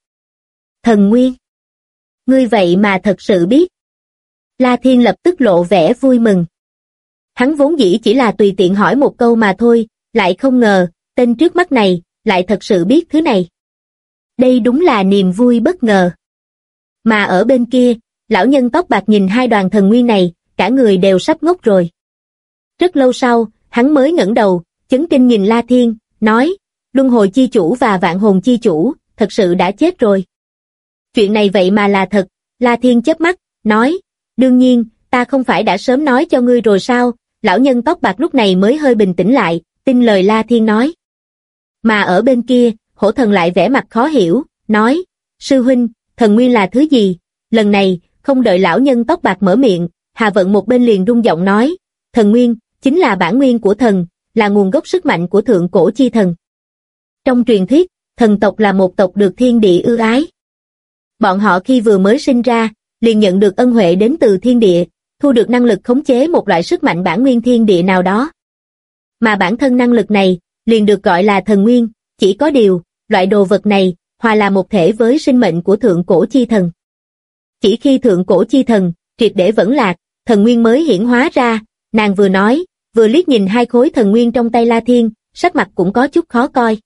thần nguyên. Ngươi vậy mà thật sự biết. La Thiên lập tức lộ vẻ vui mừng. Hắn vốn dĩ chỉ là tùy tiện hỏi một câu mà thôi, lại không ngờ, tên trước mắt này, lại thật sự biết thứ này. Đây đúng là niềm vui bất ngờ. Mà ở bên kia, lão nhân tóc bạc nhìn hai đoàn thần nguyên này, cả người đều sắp ngốc rồi. Rất lâu sau, hắn mới ngẩng đầu, chấn kinh nhìn La Thiên, nói, luân hồi chi chủ và vạn hồn chi chủ, thật sự đã chết rồi. Chuyện này vậy mà là thật. La Thiên chớp mắt, nói, đương nhiên, ta không phải đã sớm nói cho ngươi rồi sao? Lão nhân tóc bạc lúc này mới hơi bình tĩnh lại, tin lời La Thiên nói. Mà ở bên kia, hổ thần lại vẻ mặt khó hiểu, nói, sư huynh, thần nguyên là thứ gì? Lần này, không đợi lão nhân tóc bạc mở miệng, Hà Vận một bên liền rung giọng nói, thần nguyên, chính là bản nguyên của thần, là nguồn gốc sức mạnh của thượng cổ chi thần. Trong truyền thuyết, thần tộc là một tộc được thiên địa ưu ái. Bọn họ khi vừa mới sinh ra, liền nhận được ân huệ đến từ thiên địa, thu được năng lực khống chế một loại sức mạnh bản nguyên thiên địa nào đó. Mà bản thân năng lực này, liền được gọi là thần nguyên, chỉ có điều, loại đồ vật này, hòa là một thể với sinh mệnh của thượng cổ chi thần. Chỉ khi thượng cổ chi thần, triệt để vẫn lạc, thần nguyên mới hiển hóa ra, nàng vừa nói, vừa liếc nhìn hai khối thần nguyên trong tay La Thiên, sắc mặt cũng có chút khó coi.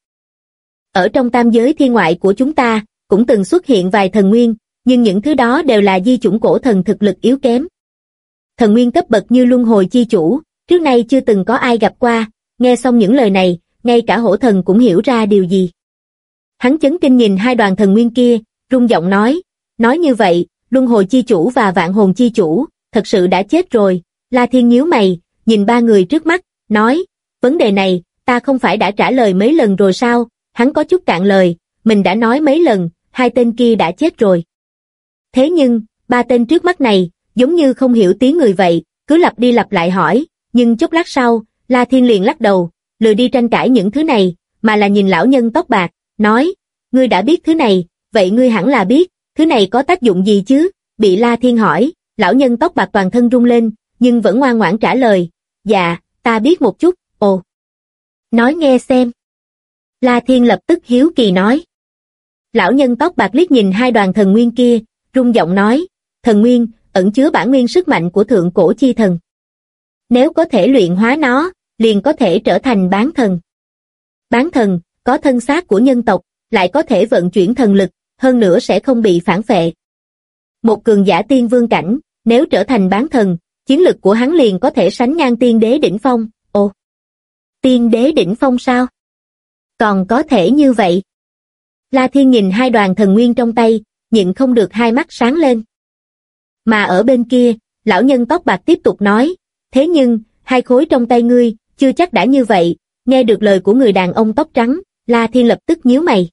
Ở trong tam giới thiên ngoại của chúng ta, cũng từng xuất hiện vài thần nguyên, nhưng những thứ đó đều là di chủng cổ thần thực lực yếu kém. Thần nguyên cấp bậc như luân hồi chi chủ, trước nay chưa từng có ai gặp qua, nghe xong những lời này, ngay cả hổ thần cũng hiểu ra điều gì. Hắn chấn kinh nhìn hai đoàn thần nguyên kia, rung giọng nói như vậy, luân hồi chi chủ và vạn hồn chi chủ, thật sự đã chết rồi. La Thiên nhíu mày, nhìn ba người trước mắt, nói, vấn đề này, ta không phải đã trả lời mấy lần rồi sao? Hắn có chút cạn lời, mình đã nói mấy lần, hai tên kia đã chết rồi. Thế nhưng, ba tên trước mắt này, giống như không hiểu tiếng người vậy, cứ lặp đi lặp lại hỏi, nhưng chốc lát sau, La Thiên liền lắc đầu, lười đi tranh cãi những thứ này, mà là nhìn lão nhân tóc bạc, nói, ngươi đã biết thứ này, vậy ngươi hẳn là biết, thứ này có tác dụng gì chứ? Bị La Thiên hỏi, lão nhân tóc bạc toàn thân rung lên, nhưng vẫn ngoan ngoãn trả lời, dạ, ta biết một chút, ồ. Nói nghe xem. La Thiên lập tức hiếu kỳ nói. Lão nhân tóc bạc liếc nhìn hai đoàn thần nguyên kia, rung giọng nói, thần nguyên, ẩn chứa bản nguyên sức mạnh của thượng cổ chi thần. Nếu có thể luyện hóa nó, liền có thể trở thành bán thần. Bán thần, có thân xác của nhân tộc, lại có thể vận chuyển thần lực, hơn nữa sẽ không bị phản phệ. Một cường giả tiên vương cảnh, nếu trở thành bán thần, chiến lực của hắn liền có thể sánh ngang tiên đế đỉnh phong. Ồ, tiên đế đỉnh phong sao? Còn có thể như vậy? La Thiên nhìn hai đoàn thần nguyên trong tay, nhịn không được hai mắt sáng lên. Mà ở bên kia, lão nhân tóc bạc tiếp tục nói, thế nhưng, hai khối trong tay ngươi, chưa chắc đã như vậy. Nghe được lời của người đàn ông tóc trắng, La Thiên lập tức nhíu mày.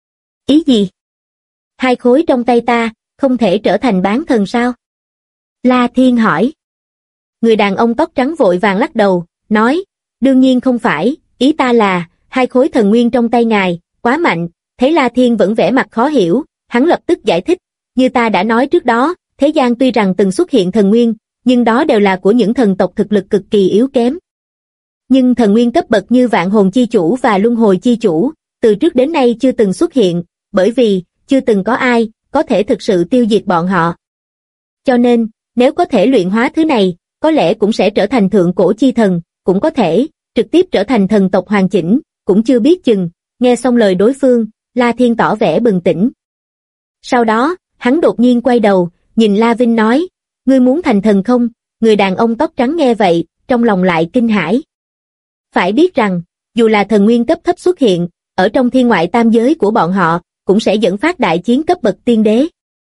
Ý gì? Hai khối trong tay ta, không thể trở thành bán thần sao? La Thiên hỏi. Người đàn ông tóc trắng vội vàng lắc đầu, nói, đương nhiên không phải, ý ta là, hai khối thần nguyên trong tay ngài, quá mạnh. Thấy La Thiên vẫn vẻ mặt khó hiểu, hắn lập tức giải thích, như ta đã nói trước đó, thế gian tuy rằng từng xuất hiện thần nguyên, nhưng đó đều là của những thần tộc thực lực cực kỳ yếu kém. Nhưng thần nguyên cấp bậc như Vạn Hồn Chi Chủ và Luân Hồi Chi Chủ, từ trước đến nay chưa từng xuất hiện, bởi vì, chưa từng có ai, có thể thực sự tiêu diệt bọn họ. Cho nên, nếu có thể luyện hóa thứ này, có lẽ cũng sẽ trở thành thượng cổ chi thần, cũng có thể, trực tiếp trở thành thần tộc hoàn chỉnh, cũng chưa biết chừng. Nghe xong lời đối phương, La Thiên tỏ vẻ bừng tỉnh. Sau đó, hắn đột nhiên quay đầu, nhìn La Vinh nói, ngươi muốn thành thần không? Người đàn ông tóc trắng nghe vậy, trong lòng lại kinh hãi. Phải biết rằng, dù là thần nguyên cấp thấp xuất hiện, ở trong thiên ngoại tam giới của bọn họ, cũng sẽ dẫn phát đại chiến cấp bậc tiên đế.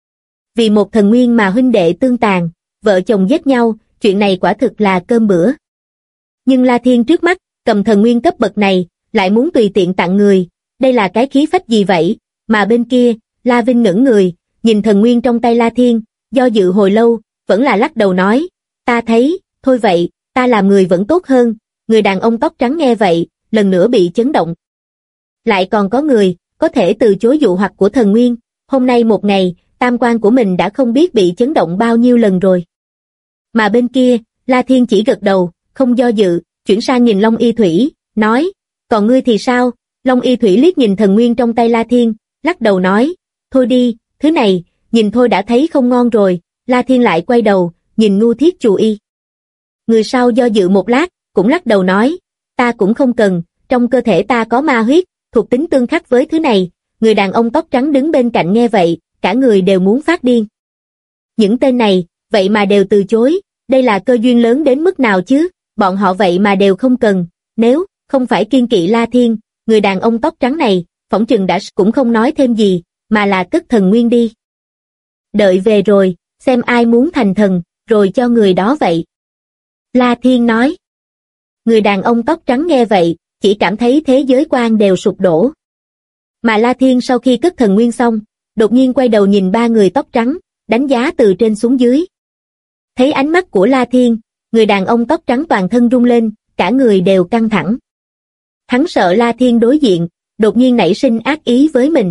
Vì một thần nguyên mà huynh đệ tương tàn, vợ chồng giết nhau, chuyện này quả thực là cơm bữa. Nhưng La Thiên trước mắt, cầm thần nguyên cấp bậc này, lại muốn tùy tiện tặng người, đây là cái khí phách gì vậy? Mà bên kia, La Vinh ngẩng người, nhìn thần nguyên trong tay La Thiên, do dự hồi lâu, vẫn là lắc đầu nói, ta thấy, thôi vậy, ta làm người vẫn tốt hơn. Người đàn ông tóc trắng nghe vậy, lần nữa bị chấn động. Lại còn có người, có thể từ chối dụ hoặc của thần nguyên, hôm nay một ngày, tam quan của mình đã không biết bị chấn động bao nhiêu lần rồi. Mà bên kia, La Thiên chỉ gật đầu, không do dự, chuyển sang nhìn Long Y Thủy, nói, còn ngươi thì sao? Long Y Thủy liếc nhìn thần nguyên trong tay La Thiên, lắc đầu nói, thôi đi, thứ này, nhìn thôi đã thấy không ngon rồi. La Thiên lại quay đầu, nhìn Ngưu Thiết Chù Y. Người sau do dự một lát, cũng lắc đầu nói, ta cũng không cần, trong cơ thể ta có ma huyết, thuộc tính tương khắc với thứ này. Người đàn ông tóc trắng đứng bên cạnh nghe vậy, cả người đều muốn phát điên. Những tên này, vậy mà đều từ chối, đây là cơ duyên lớn đến mức nào chứ, bọn họ vậy mà đều không cần, nếu không phải kiêng kỵ La Thiên, người đàn ông tóc trắng này, phỏng chừng đã cũng không nói thêm gì, mà là cất thần nguyên đi. Đợi về rồi, xem ai muốn thành thần, rồi cho người đó vậy. La Thiên nói. Người đàn ông tóc trắng nghe vậy, chỉ cảm thấy thế giới quan đều sụp đổ. Mà La Thiên sau khi cất thần nguyên xong, đột nhiên quay đầu nhìn ba người tóc trắng, đánh giá từ trên xuống dưới. Thấy ánh mắt của La Thiên, người đàn ông tóc trắng toàn thân rung lên, cả người đều căng thẳng. Hắn sợ La Thiên đối diện, đột nhiên nảy sinh ác ý với mình.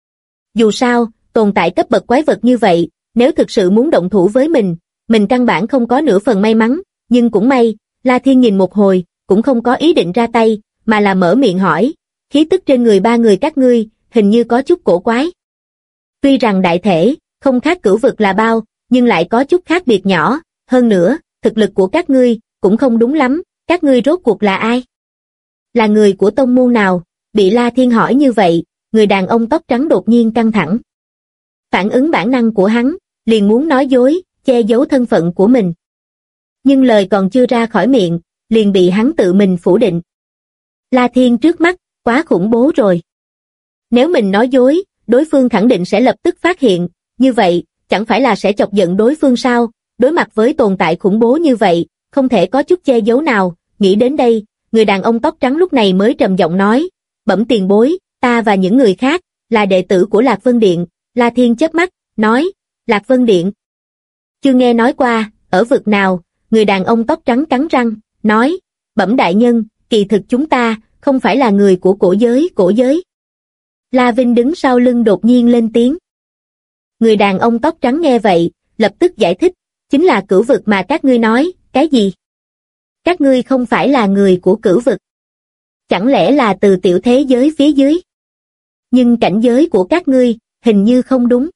Dù sao, tồn tại cấp bậc quái vật như vậy, nếu thực sự muốn động thủ với mình căn bản không có nửa phần may mắn, nhưng cũng may, La Thiên nhìn một hồi, cũng không có ý định ra tay, mà là mở miệng hỏi, khí tức trên người ba người các ngươi, hình như có chút cổ quái. Tuy rằng đại thể, không khác cửu vực là bao, nhưng lại có chút khác biệt nhỏ, hơn nữa, thực lực của các ngươi, cũng không đúng lắm, các ngươi rốt cuộc là ai? Là người của tông môn nào? Bị La Thiên hỏi như vậy, người đàn ông tóc trắng đột nhiên căng thẳng. Phản ứng bản năng của hắn, liền muốn nói dối, che giấu thân phận của mình. Nhưng lời còn chưa ra khỏi miệng, liền bị hắn tự mình phủ định. La Thiên trước mắt, quá khủng bố rồi. Nếu mình nói dối, đối phương khẳng định sẽ lập tức phát hiện, như vậy, chẳng phải là sẽ chọc giận đối phương sao? Đối mặt với tồn tại khủng bố như vậy, không thể có chút che giấu nào. Nghĩ đến đây, người đàn ông tóc trắng lúc này mới trầm giọng nói, bẩm tiền bối, ta và những người khác, là đệ tử của Lạc Vân Điện. La Thiên chớp mắt, nói, Lạc Vân Điện. Chưa nghe nói qua, ở vực nào? Người đàn ông tóc trắng cắn răng, nói, bẩm đại nhân, kỳ thực chúng ta, không phải là người của cổ giới. La Vinh đứng sau lưng đột nhiên lên tiếng. Người đàn ông tóc trắng nghe vậy, lập tức giải thích, chính là cửu vực mà các ngươi nói, cái gì? Các ngươi không phải là người của cửu vực. Chẳng lẽ là từ tiểu thế giới phía dưới? Nhưng cảnh giới của các ngươi, hình như không đúng.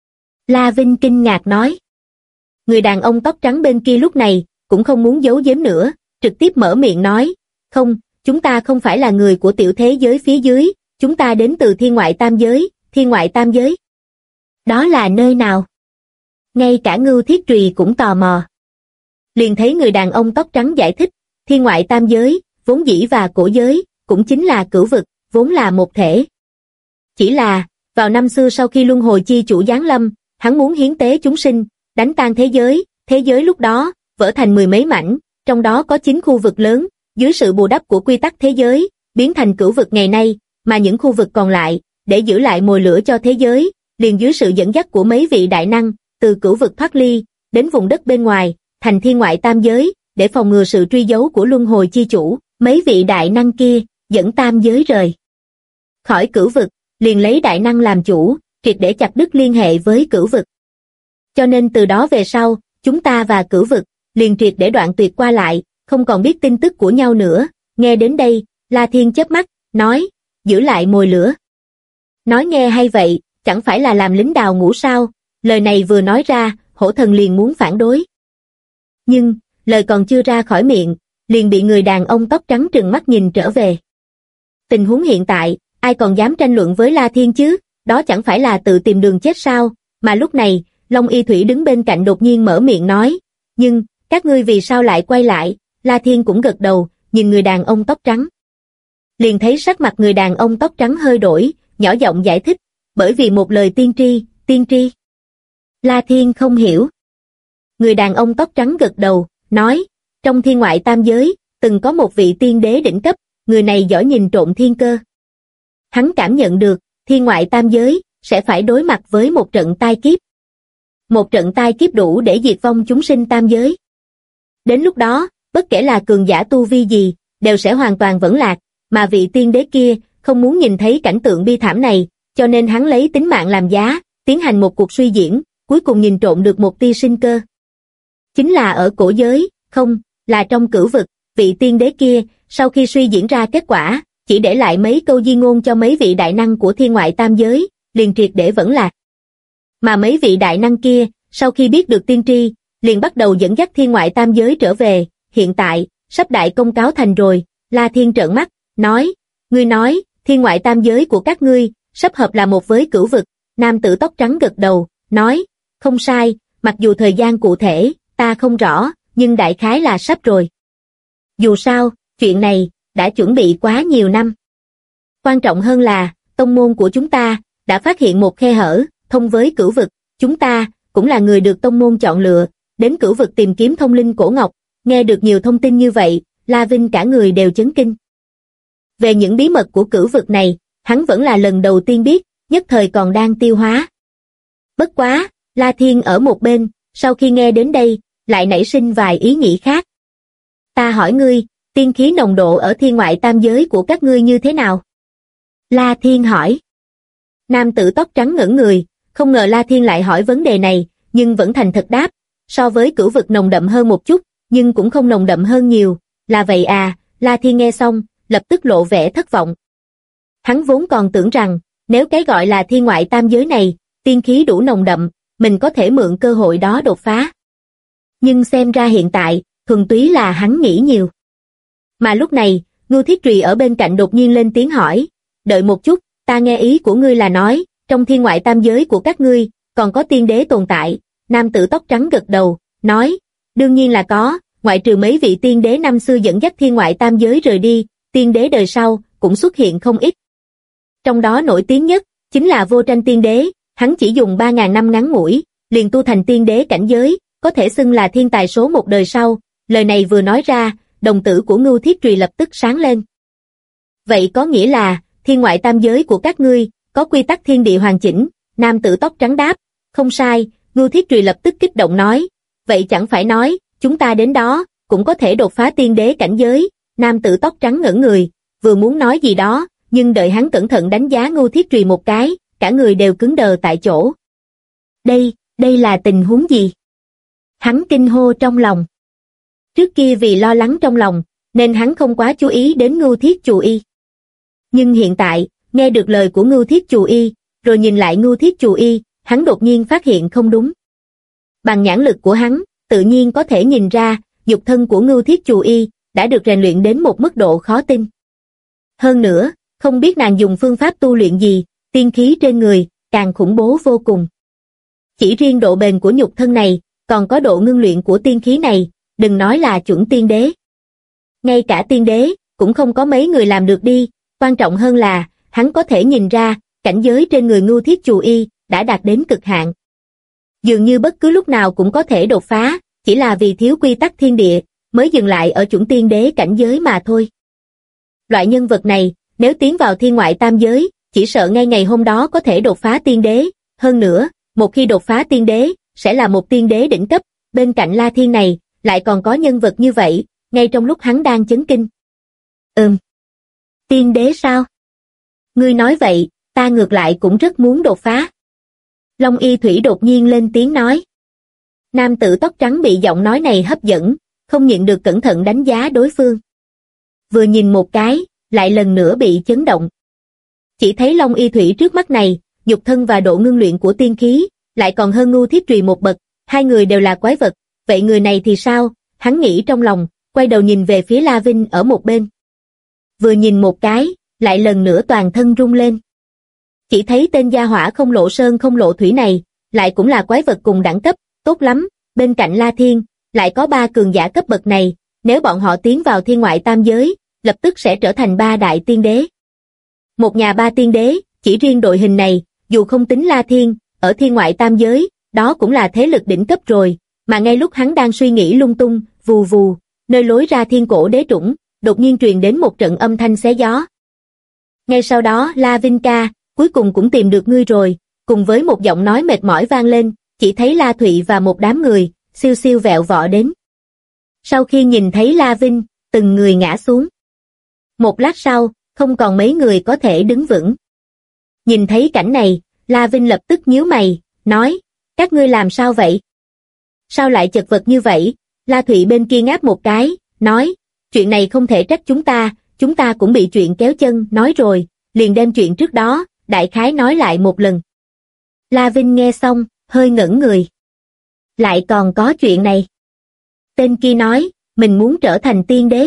La Vinh kinh ngạc nói. Người đàn ông tóc trắng bên kia lúc này, cũng không muốn giấu giếm nữa, trực tiếp mở miệng nói, không, chúng ta không phải là người của tiểu thế giới phía dưới, chúng ta đến từ thiên ngoại tam giới. Đó là nơi nào? Ngay cả Ngưu Thiết Trùy cũng tò mò. Liền thấy người đàn ông tóc trắng giải thích, thiên ngoại tam giới, vốn dĩ và cổ giới, cũng chính là cửu vực, vốn là một thể. Chỉ là, vào năm xưa sau khi Luân Hồi Chi Chủ giáng lâm, hắn muốn hiến tế chúng sinh, đánh tan thế giới lúc đó, vỡ thành mười mấy mảnh, trong đó có 9 khu vực lớn, dưới sự bù đắp của quy tắc thế giới, biến thành cửu vực ngày nay, mà những khu vực còn lại, để giữ lại mồi lửa cho thế giới, liền dưới sự dẫn dắt của mấy vị đại năng, từ cửu vực thoát ly, đến vùng đất bên ngoài, thành thiên ngoại tam giới, để phòng ngừa sự truy dấu của luân hồi chi chủ, mấy vị đại năng kia, dẫn tam giới rời khỏi cửu vực, liền lấy đại năng làm chủ, triệt để chặt đứt liên hệ với cửu vực. Cho nên từ đó về sau, chúng ta và cửu vực, liền triệt để đoạn tuyệt qua lại, không còn biết tin tức của nhau nữa. Nghe đến đây, La Thiên chớp mắt, nói, giữ lại mồi lửa. Nói nghe hay vậy, chẳng phải là làm lính đào ngũ sao? Lời này vừa nói ra, hổ thần liền muốn phản đối. Nhưng, lời còn chưa ra khỏi miệng, liền bị người đàn ông tóc trắng trừng mắt nhìn trở về. Tình huống hiện tại, ai còn dám tranh luận với La Thiên chứ? Đó chẳng phải là tự tìm đường chết sao? Mà lúc này, Long Y Thủy đứng bên cạnh đột nhiên mở miệng nói, nhưng, các ngươi vì sao lại quay lại? La Thiên cũng gật đầu, nhìn người đàn ông tóc trắng. Liền thấy sắc mặt người đàn ông tóc trắng hơi đổi, nhỏ giọng giải thích, bởi vì một lời tiên tri. La Thiên không hiểu. Người đàn ông tóc trắng gật đầu, nói, trong thiên ngoại tam giới, từng có một vị tiên đế đỉnh cấp, người này giỏi nhìn trộm thiên cơ. Hắn cảm nhận được, thiên ngoại tam giới, sẽ phải đối mặt với một trận tai kiếp. Một trận tai kiếp đủ để diệt vong chúng sinh tam giới. Đến lúc đó, bất kể là cường giả tu vi gì, đều sẽ hoàn toàn vẫn lạc, mà vị tiên đế kia, không muốn nhìn thấy cảnh tượng bi thảm này, cho nên hắn lấy tính mạng làm giá, tiến hành một cuộc suy diễn, cuối cùng nhìn trộm được một tia sinh cơ. Chính là ở cổ giới, không, là trong cửu vực, vị tiên đế kia, sau khi suy diễn ra kết quả, chỉ để lại mấy câu di ngôn cho mấy vị đại năng của thiên ngoại tam giới, liền triệt để vẫn lạc. Mà mấy vị đại năng kia, sau khi biết được tiên tri, liền bắt đầu dẫn dắt thiên ngoại tam giới trở về, hiện tại, sắp đại công cáo thành rồi. La Thiên trợn mắt, nói, ngươi nói, thiên ngoại tam giới của các ngươi, sắp hợp là một với cửu vực. Nam tử tóc trắng gật đầu, nói, không sai, mặc dù thời gian cụ thể, ta không rõ, nhưng đại khái là sắp rồi. Dù sao, chuyện này, đã chuẩn bị quá nhiều năm. Quan trọng hơn là, tông môn của chúng ta, đã phát hiện một khe hở, thông với cửu vực, chúng ta, cũng là người được tông môn chọn lựa, đến cửu vực tìm kiếm thông linh cổ ngọc. Nghe được nhiều thông tin như vậy, La Vinh cả người đều chấn kinh. Về những bí mật của cửu vực này, hắn vẫn là lần đầu tiên biết, nhất thời còn đang tiêu hóa. Bất quá, La Thiên ở một bên, sau khi nghe đến đây, lại nảy sinh vài ý nghĩ khác. Ta hỏi ngươi, tiên khí nồng độ ở thiên ngoại tam giới của các ngươi như thế nào? La Thiên hỏi. Nam tử tóc trắng ngẩn người, không ngờ La Thiên lại hỏi vấn đề này, nhưng vẫn thành thật đáp, so với cửu vực nồng đậm hơn một chút, nhưng cũng không nồng đậm hơn nhiều. Là vậy à? La Thiên nghe xong, lập tức lộ vẻ thất vọng. Hắn vốn còn tưởng rằng, nếu cái gọi là thiên ngoại tam giới này, tiên khí đủ nồng đậm, mình có thể mượn cơ hội đó đột phá. Nhưng xem ra hiện tại, thuần túy là hắn nghĩ nhiều. Mà lúc này, Ngưu Thiết Trùy ở bên cạnh đột nhiên lên tiếng hỏi, đợi một chút, ta nghe ý của ngươi là nói, trong thiên ngoại tam giới của các ngươi, còn có tiên đế tồn tại. Nam tử tóc trắng gật đầu, nói, đương nhiên là có, ngoại trừ mấy vị tiên đế năm xưa dẫn dắt thiên ngoại tam giới rời đi, tiên đế đời sau, cũng xuất hiện không ít. Trong đó nổi tiếng nhất, chính là Vô Tranh tiên đế, hắn chỉ dùng 3.000 năm ngắn ngủi, liền tu thành tiên đế cảnh giới, có thể xưng là thiên tài số một đời sau. Lời này vừa nói ra, đồng tử của Ngưu Thiết Trùy lập tức sáng lên. Vậy có nghĩa là, thiên ngoại tam giới của các ngươi, có quy tắc thiên địa hoàn chỉnh. Nam tử tóc trắng đáp, không sai. Ngưu Thiết Trùy lập tức kích động nói, vậy chẳng phải nói, chúng ta đến đó, cũng có thể đột phá tiên đế cảnh giới. Nam tử tóc trắng ngẩn người, vừa muốn nói gì đó, nhưng đợi hắn cẩn thận đánh giá Ngưu Thiết Trùy một cái, cả người đều cứng đờ tại chỗ. Đây là tình huống gì? Hắn kinh hô trong lòng. Trước kia vì lo lắng trong lòng, nên hắn không quá chú ý đến Ngưu Thiết Chù Y. Nhưng hiện tại, nghe được lời của Ngưu Thiết Chù Y, rồi nhìn lại Ngưu Thiết Chù Y, hắn đột nhiên phát hiện không đúng. Bằng nhãn lực của hắn, tự nhiên có thể nhìn ra, nhục thân của Ngưu Thiết Chù Y đã được rèn luyện đến một mức độ khó tin. Hơn nữa, không biết nàng dùng phương pháp tu luyện gì, tiên khí trên người, càng khủng bố vô cùng. Chỉ riêng độ bền của nhục thân này, còn có độ ngưng luyện của tiên khí này, đừng nói là chuẩn tiên đế. Ngay cả tiên đế, cũng không có mấy người làm được đi, quan trọng hơn là, hắn có thể nhìn ra, cảnh giới trên người Ngưu Thiết Chù Y, đã đạt đến cực hạn. Dường như bất cứ lúc nào cũng có thể đột phá, chỉ là vì thiếu quy tắc thiên địa, mới dừng lại ở chuẩn tiên đế cảnh giới mà thôi. Loại nhân vật này, nếu tiến vào thiên ngoại tam giới, chỉ sợ ngay ngày hôm đó có thể đột phá tiên đế, hơn nữa, một khi đột phá tiên đế, sẽ là một tiên đế đỉnh cấp, bên cạnh La Thiên này, lại còn có nhân vật như vậy, ngay trong lúc hắn đang chấn kinh. Tiên đế sao? Ngươi nói vậy, ta ngược lại cũng rất muốn đột phá. Long Y Thủy đột nhiên lên tiếng nói. Nam tử tóc trắng bị giọng nói này hấp dẫn, không nhịn được cẩn thận đánh giá đối phương. Vừa nhìn một cái, lại lần nữa bị chấn động. Chỉ thấy Long Y Thủy trước mắt này, nhục thân và độ ngưng luyện của tiên khí, lại còn hơn Ngu Thiết Trùy một bậc, hai người đều là quái vật, vậy người này thì sao? Hắn nghĩ trong lòng, quay đầu nhìn về phía La Vinh ở một bên. Vừa nhìn một cái, lại lần nữa toàn thân rung lên. Chỉ thấy tên gia hỏa không lộ sơn không lộ thủy này, lại cũng là quái vật cùng đẳng cấp, tốt lắm, bên cạnh La Thiên, lại có 3 cường giả cấp bậc này, nếu bọn họ tiến vào thiên ngoại tam giới, lập tức sẽ trở thành 3 đại tiên đế. Một nhà 3 tiên đế, chỉ riêng đội hình này, dù không tính La Thiên, ở thiên ngoại tam giới, đó cũng là thế lực đỉnh cấp rồi, mà ngay lúc hắn đang suy nghĩ lung tung, vù vù, nơi lối ra thiên cổ đế trũng, đột nhiên truyền đến một trận âm thanh xé gió. Ngay sau đó La Vinh ca, cuối cùng cũng tìm được ngươi rồi, cùng với một giọng nói mệt mỏi vang lên, chỉ thấy La Thụy và một đám người, siêu siêu vẹo vọ đến. Sau khi nhìn thấy La Vinh, từng người ngã xuống. Một lát sau, không còn mấy người có thể đứng vững. Nhìn thấy cảnh này, La Vinh lập tức nhíu mày, nói, các ngươi làm sao vậy? Sao lại chật vật như vậy? La Thụy bên kia ngáp một cái, nói, chuyện này không thể trách chúng ta cũng bị chuyện kéo chân, nói rồi, liền đem chuyện trước đó, đại khái nói lại một lần. La Vinh nghe xong, hơi ngẩn người. Lại còn có chuyện này. Tên kia nói, mình muốn trở thành tiên đế.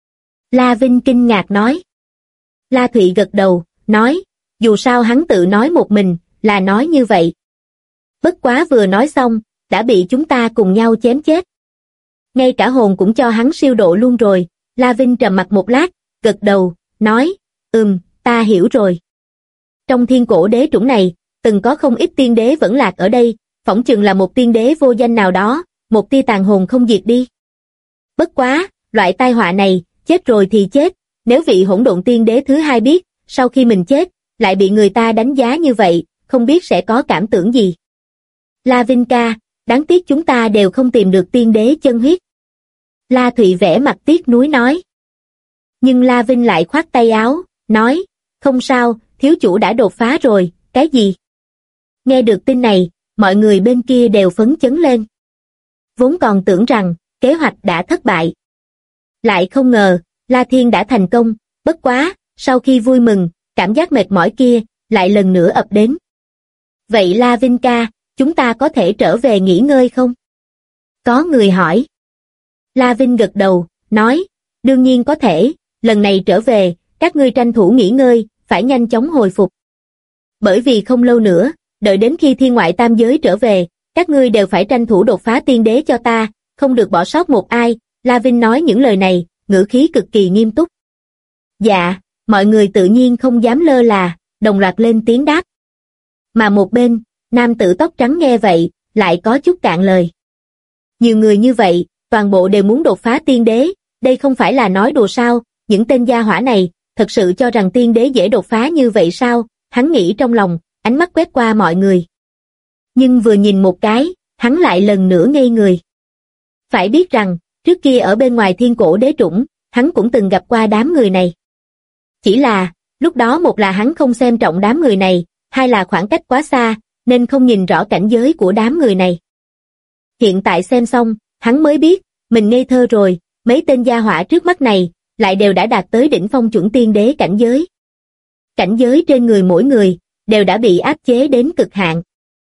La Vinh kinh ngạc nói. La Thụy gật đầu, nói, dù sao hắn tự nói một mình, là nói như vậy. Bất quá vừa nói xong, đã bị chúng ta cùng nhau chém chết. Ngay cả hồn cũng cho hắn siêu độ luôn rồi. La Vinh trầm mặc một lát, gật đầu, nói, ta hiểu rồi. Trong thiên cổ đế trũng này, từng có không ít tiên đế vẫn lạc ở đây, phỏng chừng là một tiên đế vô danh nào đó, một tia tàn hồn không diệt đi. Bất quá, loại tai họa này, chết rồi thì chết, nếu vị hỗn độn tiên đế thứ hai biết, sau khi mình chết, lại bị người ta đánh giá như vậy, không biết sẽ có cảm tưởng gì. La Vinh ca, đáng tiếc chúng ta đều không tìm được tiên đế chân huyết. La Thụy vẽ mặt tiếc nuối nói. Nhưng La Vinh lại khoát tay áo, nói, không sao, thiếu chủ đã đột phá rồi, cái gì? Nghe được tin này, mọi người bên kia đều phấn chấn lên. Vốn còn tưởng rằng, kế hoạch đã thất bại. Lại không ngờ, La Thiên đã thành công, bất quá, sau khi vui mừng, cảm giác mệt mỏi kia, lại lần nữa ập đến. Vậy La Vinh ca, chúng ta có thể trở về nghỉ ngơi không? Có người hỏi. La Vinh gật đầu, nói, đương nhiên có thể, lần này trở về, các ngươi tranh thủ nghỉ ngơi, phải nhanh chóng hồi phục. Bởi vì không lâu nữa, đợi đến khi thiên ngoại tam giới trở về, các ngươi đều phải tranh thủ đột phá tiên đế cho ta, không được bỏ sót một ai. La Vinh nói những lời này, ngữ khí cực kỳ nghiêm túc. Dạ, mọi người tự nhiên không dám lơ là, đồng loạt lên tiếng đáp. Mà một bên, nam tử tóc trắng nghe vậy, lại có chút cạn lời. Nhiều người như vậy, toàn bộ đều muốn đột phá tiên đế, đây không phải là nói đùa sao, những tên gia hỏa này, thật sự cho rằng tiên đế dễ đột phá như vậy sao, hắn nghĩ trong lòng, ánh mắt quét qua mọi người. Nhưng vừa nhìn một cái, hắn lại lần nữa ngây người. Phải biết rằng, trước kia ở bên ngoài thiên cổ đế trũng, hắn cũng từng gặp qua đám người này. Chỉ là, lúc đó một là hắn không xem trọng đám người này, hai là khoảng cách quá xa, nên không nhìn rõ cảnh giới của đám người này. Hiện tại xem xong, hắn mới biết, mình ngây thơ rồi, mấy tên gia hỏa trước mắt này, lại đều đã đạt tới đỉnh phong chuẩn tiên đế cảnh giới. Cảnh giới trên người mỗi người, đều đã bị áp chế đến cực hạn.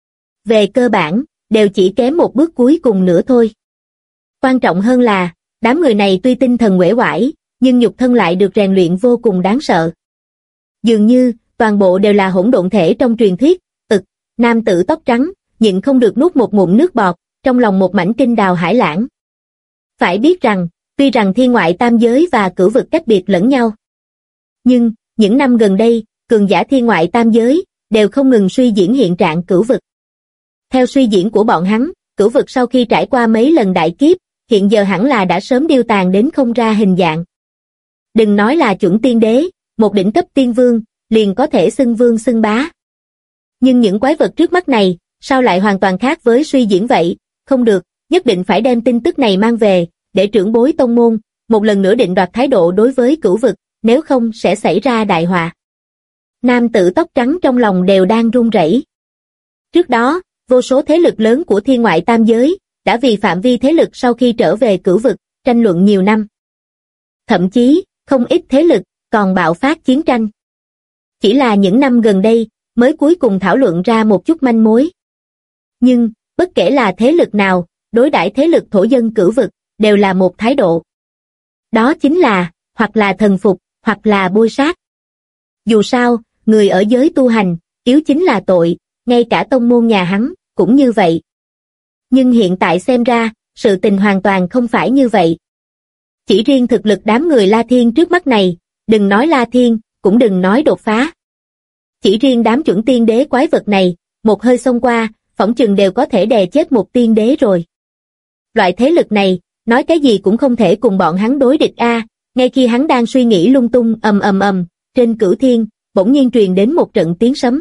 Về cơ bản, đều chỉ kém một bước cuối cùng nữa thôi. Quan trọng hơn là, đám người này tuy tinh thần uể oải, nhưng nhục thân lại được rèn luyện vô cùng đáng sợ. Dường như, toàn bộ đều là hỗn độn thể trong truyền thuyết. Nam tử tóc trắng, nhịn không được nuốt một ngụm nước bọt, trong lòng một mảnh kinh đào hải lãng. Phải biết rằng, tuy rằng thiên ngoại tam giới và cửu vực cách biệt lẫn nhau, nhưng, những năm gần đây, cường giả thiên ngoại tam giới, đều không ngừng suy diễn hiện trạng cửu vực. Theo suy diễn của bọn hắn, cửu vực sau khi trải qua mấy lần đại kiếp, hiện giờ hẳn là đã sớm điêu tàn đến không ra hình dạng. Đừng nói là chuẩn tiên đế, một đỉnh cấp tiên vương, liền có thể xưng vương xưng bá. Nhưng những quái vật trước mắt này, sao lại hoàn toàn khác với suy diễn vậy? Không được, nhất định phải đem tin tức này mang về, để trưởng bối tông môn, một lần nữa định đoạt thái độ đối với cửu vực, nếu không sẽ xảy ra đại họa. Nam tử tóc trắng trong lòng đều đang run rẩy. Trước đó, vô số thế lực lớn của thiên ngoại tam giới, đã vì phạm vi thế lực sau khi trở về cửu vực, tranh luận nhiều năm. Thậm chí, không ít thế lực, còn bạo phát chiến tranh. Chỉ là những năm gần đây, mới cuối cùng thảo luận ra một chút manh mối. Nhưng, bất kể là thế lực nào, đối đãi thế lực thổ dân cửu vực, đều là một thái độ. Đó chính là, hoặc là thần phục, hoặc là bôi sát. Dù sao, người ở giới tu hành, yếu chính là tội, ngay cả tông môn nhà hắn, cũng như vậy. Nhưng hiện tại xem ra, sự tình hoàn toàn không phải như vậy. Chỉ riêng thực lực đám người La Thiên trước mắt này, đừng nói La Thiên, cũng đừng nói đột phá. Chỉ riêng đám chuẩn tiên đế quái vật này, một hơi xông qua, phỏng chừng đều có thể đè chết một tiên đế rồi. Loại thế lực này, nói cái gì cũng không thể cùng bọn hắn đối địch a. Ngay khi hắn đang suy nghĩ lung tung trên cửu thiên, bỗng nhiên truyền đến một trận tiếng sấm.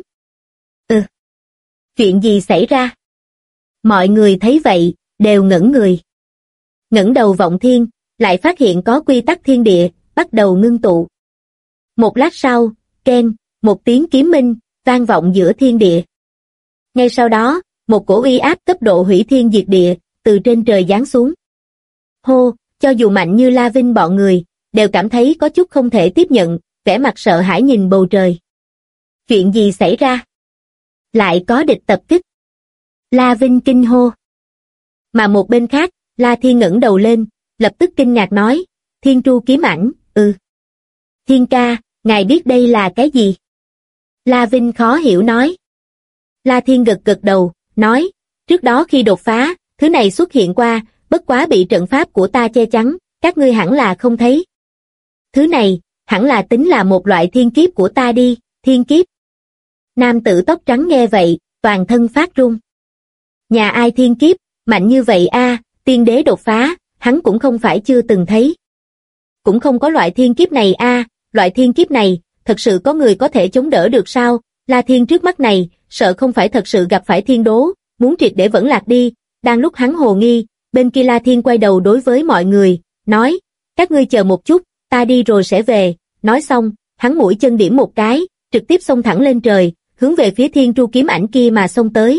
Chuyện gì xảy ra? Mọi người thấy vậy, đều ngẩn người. Ngẩng đầu vọng thiên, lại phát hiện có quy tắc thiên địa, bắt đầu ngưng tụ. Một lát sau, keng, một tiếng kiếm minh, vang vọng giữa thiên địa. Ngay sau đó, một cổ uy áp cấp độ hủy thiên diệt địa, từ trên trời giáng xuống. Hô, cho dù mạnh như La Vinh bọn người, đều cảm thấy có chút không thể tiếp nhận, vẻ mặt sợ hãi nhìn bầu trời. Chuyện gì xảy ra? Lại có địch tập kích. La Vinh kinh hô. Mà một bên khác, La Thiên ngẩng đầu lên, lập tức kinh ngạc nói, Thiên Tru kiếm ảnh, Thiên ca, ngài biết đây là cái gì? La Vinh khó hiểu nói. La Thiên gật gật đầu, nói, trước đó khi đột phá, thứ này xuất hiện qua, bất quá bị trận pháp của ta che chắn, các ngươi hẳn là không thấy. Thứ này, hẳn là tính là một loại thiên kiếp của ta đi, thiên kiếp. Nam tử tóc trắng nghe vậy, toàn thân phát run. Nhà ai thiên kiếp, mạnh như vậy a, tiên đế đột phá, hắn cũng không phải chưa từng thấy. Cũng không có loại thiên kiếp này a, loại thiên kiếp này, thật sự có người có thể chống đỡ được sao? La Thiên trước mắt này, sợ không phải thật sự gặp phải thiên đố, muốn triệt để vẫn lạc đi. Đang lúc hắn hồ nghi, bên kia La Thiên quay đầu đối với mọi người, nói, các ngươi chờ một chút, ta đi rồi sẽ về. Nói xong, hắn mũi chân điểm một cái, trực tiếp xông thẳng lên trời, hướng về phía Thiên Tru kiếm ảnh kia mà xông tới.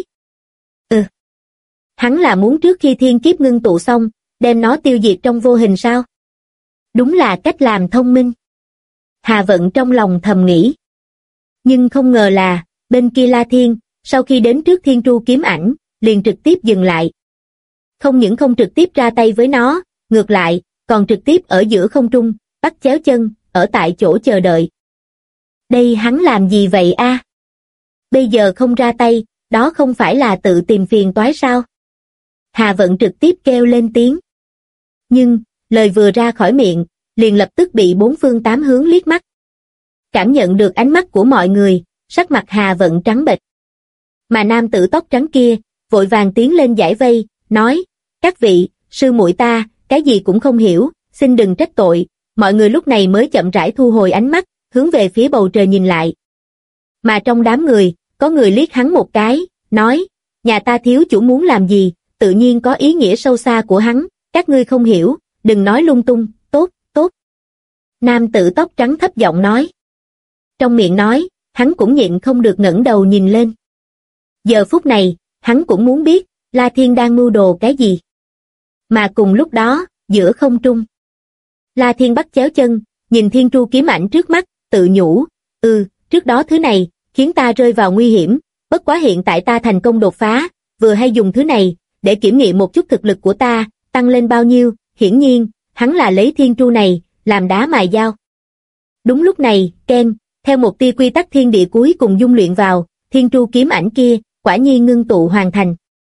Hắn là muốn trước khi thiên kiếp ngưng tụ xong, đem nó tiêu diệt trong vô hình sao? Đúng là cách làm thông minh. Hà Vận trong lòng thầm nghĩ. Nhưng không ngờ là, bên kia La Thiên, sau khi đến trước Thiên Tru kiếm ảnh, liền trực tiếp dừng lại. Không những không trực tiếp ra tay với nó, ngược lại, còn trực tiếp ở giữa không trung, bắt chéo chân, ở tại chỗ chờ đợi. Đây hắn làm gì vậy a? Bây giờ không ra tay, đó không phải là tự tìm phiền toái sao? Hà Vận trực tiếp kêu lên tiếng. Nhưng, lời vừa ra khỏi miệng, liền lập tức bị bốn phương tám hướng liếc mắt. Cảm nhận được ánh mắt của mọi người, sắc mặt Hà Vận trắng bệch. Mà nam tử tóc trắng kia, vội vàng tiến lên giải vây, nói, các vị, sư muội ta, cái gì cũng không hiểu, xin đừng trách tội. Mọi người lúc này mới chậm rãi thu hồi ánh mắt, hướng về phía bầu trời nhìn lại. Mà trong đám người, có người liếc hắn một cái, nói, nhà ta thiếu chủ muốn làm gì, tự nhiên có ý nghĩa sâu xa của hắn, các ngươi không hiểu, đừng nói lung tung, tốt, tốt. Nam tử tóc trắng thấp giọng nói. Trong miệng nói, hắn cũng nhịn không được ngẩng đầu nhìn lên. Giờ phút này, hắn cũng muốn biết, La Thiên đang mưu đồ cái gì. Mà cùng lúc đó, giữa không trung, La Thiên bắt chéo chân, nhìn Thiên Tru kiếm ảnh trước mắt, tự nhủ, trước đó thứ này, khiến ta rơi vào nguy hiểm, bất quá hiện tại ta thành công đột phá, vừa hay dùng thứ này, để kiểm nghiệm một chút thực lực của ta, tăng lên bao nhiêu, hiển nhiên, hắn là lấy Thiên Tru này, làm đá mài dao. Đúng lúc này, keng, theo một tia quy tắc thiên địa cuối cùng dung luyện vào, Thiên Tru kiếm ảnh kia, quả nhiên ngưng tụ hoàn thành.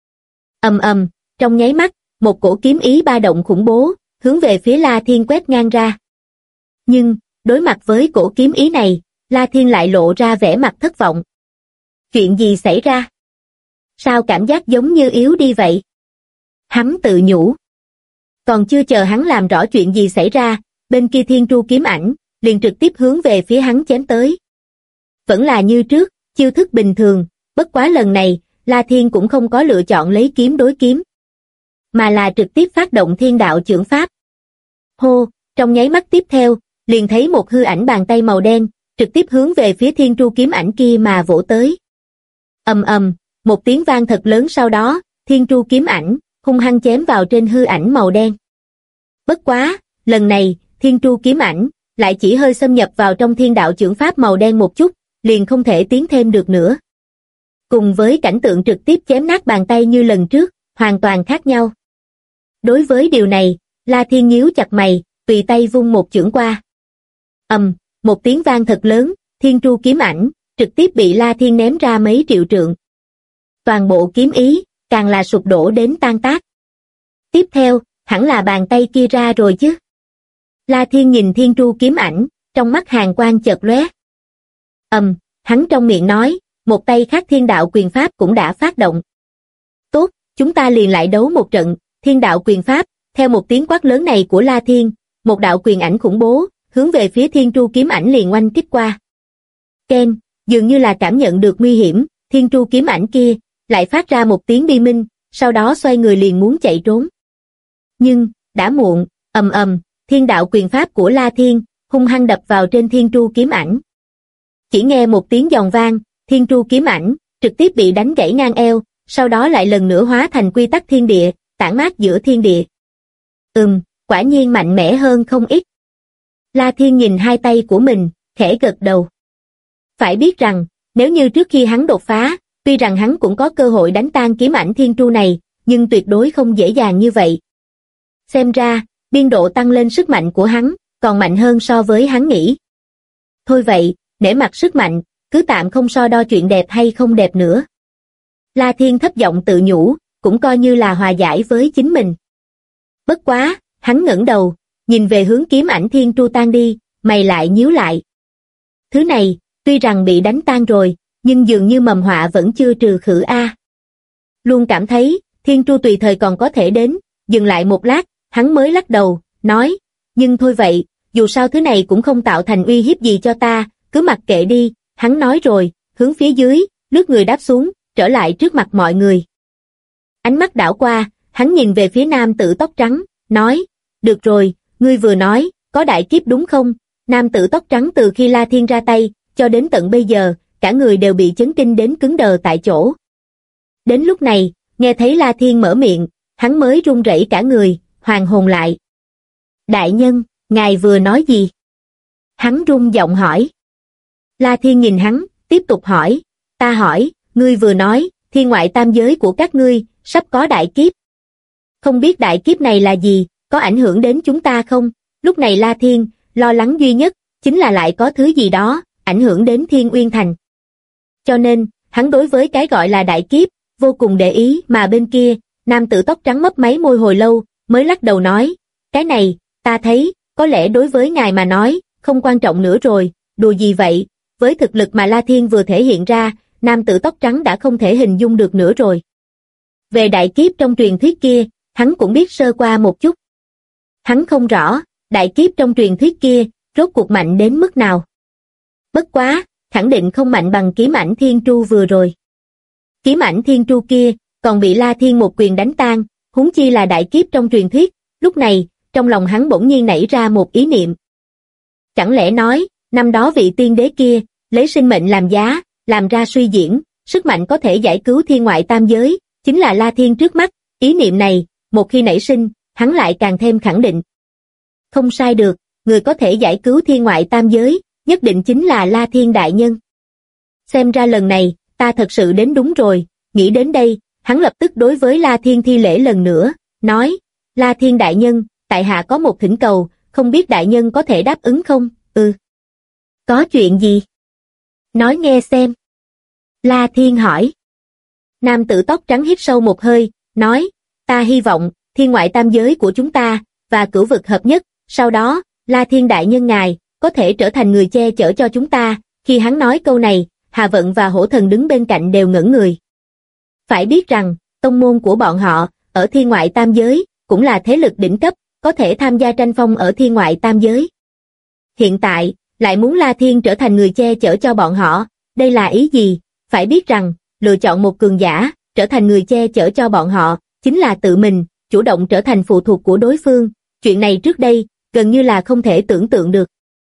Trong nháy mắt, một cổ kiếm ý ba động khủng bố, hướng về phía La Thiên quét ngang ra. Nhưng, đối mặt với cổ kiếm ý này, La Thiên lại lộ ra vẻ mặt thất vọng. Chuyện gì xảy ra? Sao cảm giác giống như yếu đi vậy? Hắn tự nhủ. Còn chưa chờ hắn làm rõ chuyện gì xảy ra, bên kia Thiên Tru kiếm ảnh liền trực tiếp hướng về phía hắn chém tới. Vẫn là như trước, chiêu thức bình thường, bất quá lần này, La Thiên cũng không có lựa chọn lấy kiếm đối kiếm, mà là trực tiếp phát động thiên đạo chưởng pháp. Hô, trong nháy mắt tiếp theo, liền thấy một hư ảnh bàn tay màu đen, trực tiếp hướng về phía Thiên Tru kiếm ảnh kia mà vỗ tới. Ầm ầm, một tiếng vang thật lớn sau đó, Thiên Tru kiếm ảnh hung hăng chém vào trên hư ảnh màu đen. Bất quá, lần này, Thiên Tru kiếm ảnh lại chỉ hơi xâm nhập vào trong thiên đạo chưởng pháp màu đen một chút, liền không thể tiến thêm được nữa. Cùng với cảnh tượng trực tiếp chém nát bàn tay như lần trước, hoàn toàn khác nhau. Đối với điều này, La Thiên nhíu chặt mày, tùy tay vung một chưởng qua. Một tiếng vang thật lớn, Thiên Tru kiếm ảnh trực tiếp bị La Thiên ném ra mấy triệu trượng. Toàn bộ kiếm ý càng là sụp đổ đến tan tác. Tiếp theo, hẳn là bàn tay kia ra rồi chứ. La Thiên nhìn Thiên Tru kiếm ảnh, trong mắt hàn quang chợt lóe. Hắn trong miệng nói, một tay khác thiên đạo quyền pháp cũng đã phát động. Tốt, chúng ta liền lại đấu một trận, thiên đạo quyền pháp, theo một tiếng quát lớn này của La Thiên, một đạo quyền ảnh khủng bố, hướng về phía Thiên Tru kiếm ảnh liền oanh kích qua. Ken, dường như là cảm nhận được nguy hiểm, Thiên Tru kiếm ảnh kia, lại phát ra một tiếng bi minh, sau đó xoay người liền muốn chạy trốn. Nhưng, đã muộn, thiên đạo quyền pháp của La Thiên, hung hăng đập vào trên Thiên Tru kiếm ảnh. Chỉ nghe một tiếng giòn vang, Thiên Tru kiếm ảnh, trực tiếp bị đánh gãy ngang eo, sau đó lại lần nữa hóa thành quy tắc thiên địa, tản mát giữa thiên địa. Quả nhiên mạnh mẽ hơn không ít. La Thiên nhìn hai tay của mình, khẽ gật đầu. Phải biết rằng, nếu như trước khi hắn đột phá, tuy rằng hắn cũng có cơ hội đánh tan kiếm ảnh Thiên Tru này, nhưng tuyệt đối không dễ dàng như vậy. Xem ra, biên độ tăng lên sức mạnh của hắn, còn mạnh hơn so với hắn nghĩ. Thôi vậy, nể mặt sức mạnh, cứ tạm không so đo chuyện đẹp hay không đẹp nữa. La Thiên thấp giọng tự nhủ, cũng coi như là hòa giải với chính mình. Bất quá, hắn ngẩng đầu, nhìn về hướng kiếm ảnh Thiên Tru tan đi, mày lại nhíu lại. Thứ này, tuy rằng bị đánh tan rồi, nhưng dường như mầm họa vẫn chưa trừ khử a. Luôn cảm thấy, Thiên Tru tùy thời còn có thể đến, dừng lại một lát, hắn mới lắc đầu, nói, nhưng thôi vậy, dù sao thứ này cũng không tạo thành uy hiếp gì cho ta, cứ mặc kệ đi, hắn nói rồi, hướng phía dưới, lướt người đáp xuống, trở lại trước mặt mọi người. Ánh mắt đảo qua, hắn nhìn về phía nam tử tóc trắng, nói, được rồi, ngươi vừa nói, có đại kiếp đúng không? Nam tử tóc trắng từ khi La Thiên ra tay, cho đến tận bây giờ, cả người đều bị chấn kinh đến cứng đờ tại chỗ. Đến lúc này, nghe thấy La Thiên mở miệng, hắn mới run rẩy cả người, hoàn hồn lại. Đại nhân, ngài vừa nói gì? Hắn run giọng hỏi. La Thiên nhìn hắn, tiếp tục hỏi, ta hỏi, ngươi vừa nói, thiên ngoại tam giới của các ngươi, sắp có đại kiếp. Không biết đại kiếp này là gì, có ảnh hưởng đến chúng ta không? Lúc này La Thiên, lo lắng duy nhất, chính là lại có thứ gì đó, ảnh hưởng đến Thiên Uyên Thành. Cho nên, hắn đối với cái gọi là đại kiếp, vô cùng để ý mà bên kia, nam tử tóc trắng mấp máy môi hồi lâu, mới lắc đầu nói, cái này, ta thấy, có lẽ đối với ngài mà nói, không quan trọng nữa rồi, đùa gì vậy, với thực lực mà La Thiên vừa thể hiện ra, nam tử tóc trắng đã không thể hình dung được nữa rồi. Về đại kiếp trong truyền thuyết kia, hắn cũng biết sơ qua một chút. Hắn không rõ, đại kiếp trong truyền thuyết kia, rốt cuộc mạnh đến mức nào. Bất quá, khẳng định không mạnh bằng kiếm ảnh Thiên Tru vừa rồi. Kiếm ảnh Thiên Tru kia, còn bị La Thiên một quyền đánh tan, huống chi là đại kiếp trong truyền thuyết, lúc này, trong lòng hắn bỗng nhiên nảy ra một ý niệm. Chẳng lẽ nói, năm đó vị tiên đế kia, lấy sinh mệnh làm giá, làm ra suy diễn, sức mạnh có thể giải cứu thiên ngoại tam giới, chính là La Thiên trước mắt, ý niệm này, một khi nảy sinh, hắn lại càng thêm khẳng định. Không sai được, người có thể giải cứu thiên ngoại tam giới, nhất định chính là La Thiên đại nhân. Xem ra lần này, ta thật sự đến đúng rồi, nghĩ đến đây, hắn lập tức đối với La Thiên thi lễ lần nữa, nói, La Thiên đại nhân, tại hạ có một thỉnh cầu, không biết đại nhân có thể đáp ứng không? Có chuyện gì? Nói nghe xem. La Thiên hỏi. Nam tử tóc trắng hít sâu một hơi, nói, ta hy vọng, thiên ngoại tam giới của chúng ta, và cửu vực hợp nhất, sau đó, La Thiên đại nhân ngài, có thể trở thành người che chở cho chúng ta. Khi hắn nói câu này, Hà Vận và Hổ Thần đứng bên cạnh đều ngẩn người. Phải biết rằng, tông môn của bọn họ, ở thiên ngoại tam giới, cũng là thế lực đỉnh cấp, có thể tham gia tranh phong ở thiên ngoại tam giới. Hiện tại, lại muốn La Thiên trở thành người che chở cho bọn họ, đây là ý gì? Phải biết rằng, lựa chọn một cường giả, trở thành người che chở cho bọn họ, chính là tự mình, chủ động trở thành phụ thuộc của đối phương, chuyện này trước đây, gần như là không thể tưởng tượng được.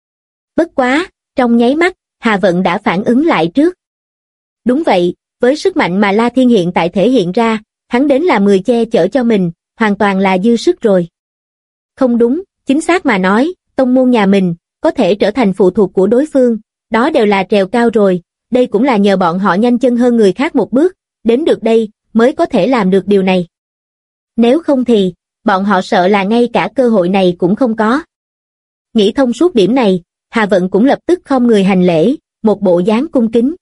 Bất quá, trong nháy mắt, Hà Vận đã phản ứng lại trước. Đúng vậy, với sức mạnh mà La Thiên hiện tại thể hiện ra, hắn đến làm người che chở cho mình, hoàn toàn là dư sức rồi. Không đúng, chính xác mà nói, tông môn nhà mình, có thể trở thành phụ thuộc của đối phương, đó đều là trèo cao rồi, đây cũng là nhờ bọn họ nhanh chân hơn người khác một bước, đến được đây, mới có thể làm được điều này. Nếu không thì, bọn họ sợ là ngay cả cơ hội này cũng không có. Nghĩ thông suốt điểm này, Hà Vận cũng lập tức khom người hành lễ, một bộ dáng cung kính.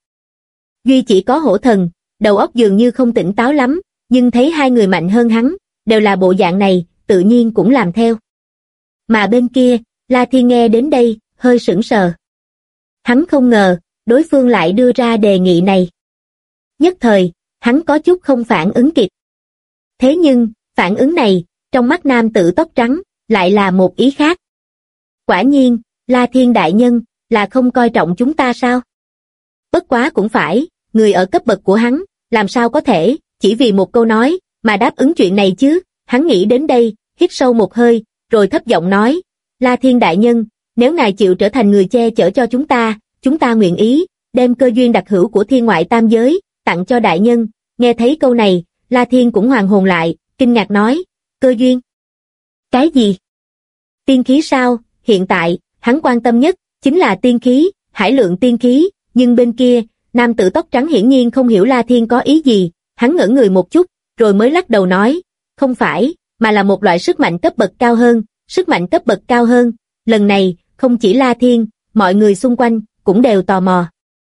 Duy chỉ có Hổ Thần, đầu óc dường như không tỉnh táo lắm, nhưng thấy hai người mạnh hơn hắn, đều là bộ dạng này, tự nhiên cũng làm theo. Mà bên kia, La Thiên nghe đến đây, hơi sững sờ. Hắn không ngờ, đối phương lại đưa ra đề nghị này. Nhất thời, hắn có chút không phản ứng kịp. Thế nhưng, phản ứng này, trong mắt nam tử tóc trắng, lại là một ý khác. Quả nhiên, La Thiên đại nhân, là không coi trọng chúng ta sao? Bất quá cũng phải, người ở cấp bậc của hắn, làm sao có thể, chỉ vì một câu nói, mà đáp ứng chuyện này chứ? Hắn nghĩ đến đây, hít sâu một hơi, rồi thấp giọng nói, La Thiên đại nhân, nếu ngài chịu trở thành người che chở cho chúng ta nguyện ý, đem cơ duyên đặc hữu của thiên ngoại tam giới, tặng cho đại nhân. Nghe thấy câu này, La Thiên cũng hoàn hồn lại, kinh ngạc nói, cơ duyên? Cái gì? Tiên khí sao? Hiện tại, hắn quan tâm nhất, chính là tiên khí, hải lượng tiên khí, nhưng bên kia, nam tử tóc trắng hiển nhiên không hiểu La Thiên có ý gì, hắn ngẩn người một chút, rồi mới lắc đầu nói, không phải, mà là một loại sức mạnh cấp bậc cao hơn, sức mạnh cấp bậc cao hơn, lần này, không chỉ La Thiên, mọi người xung quanh, cũng đều tò mò.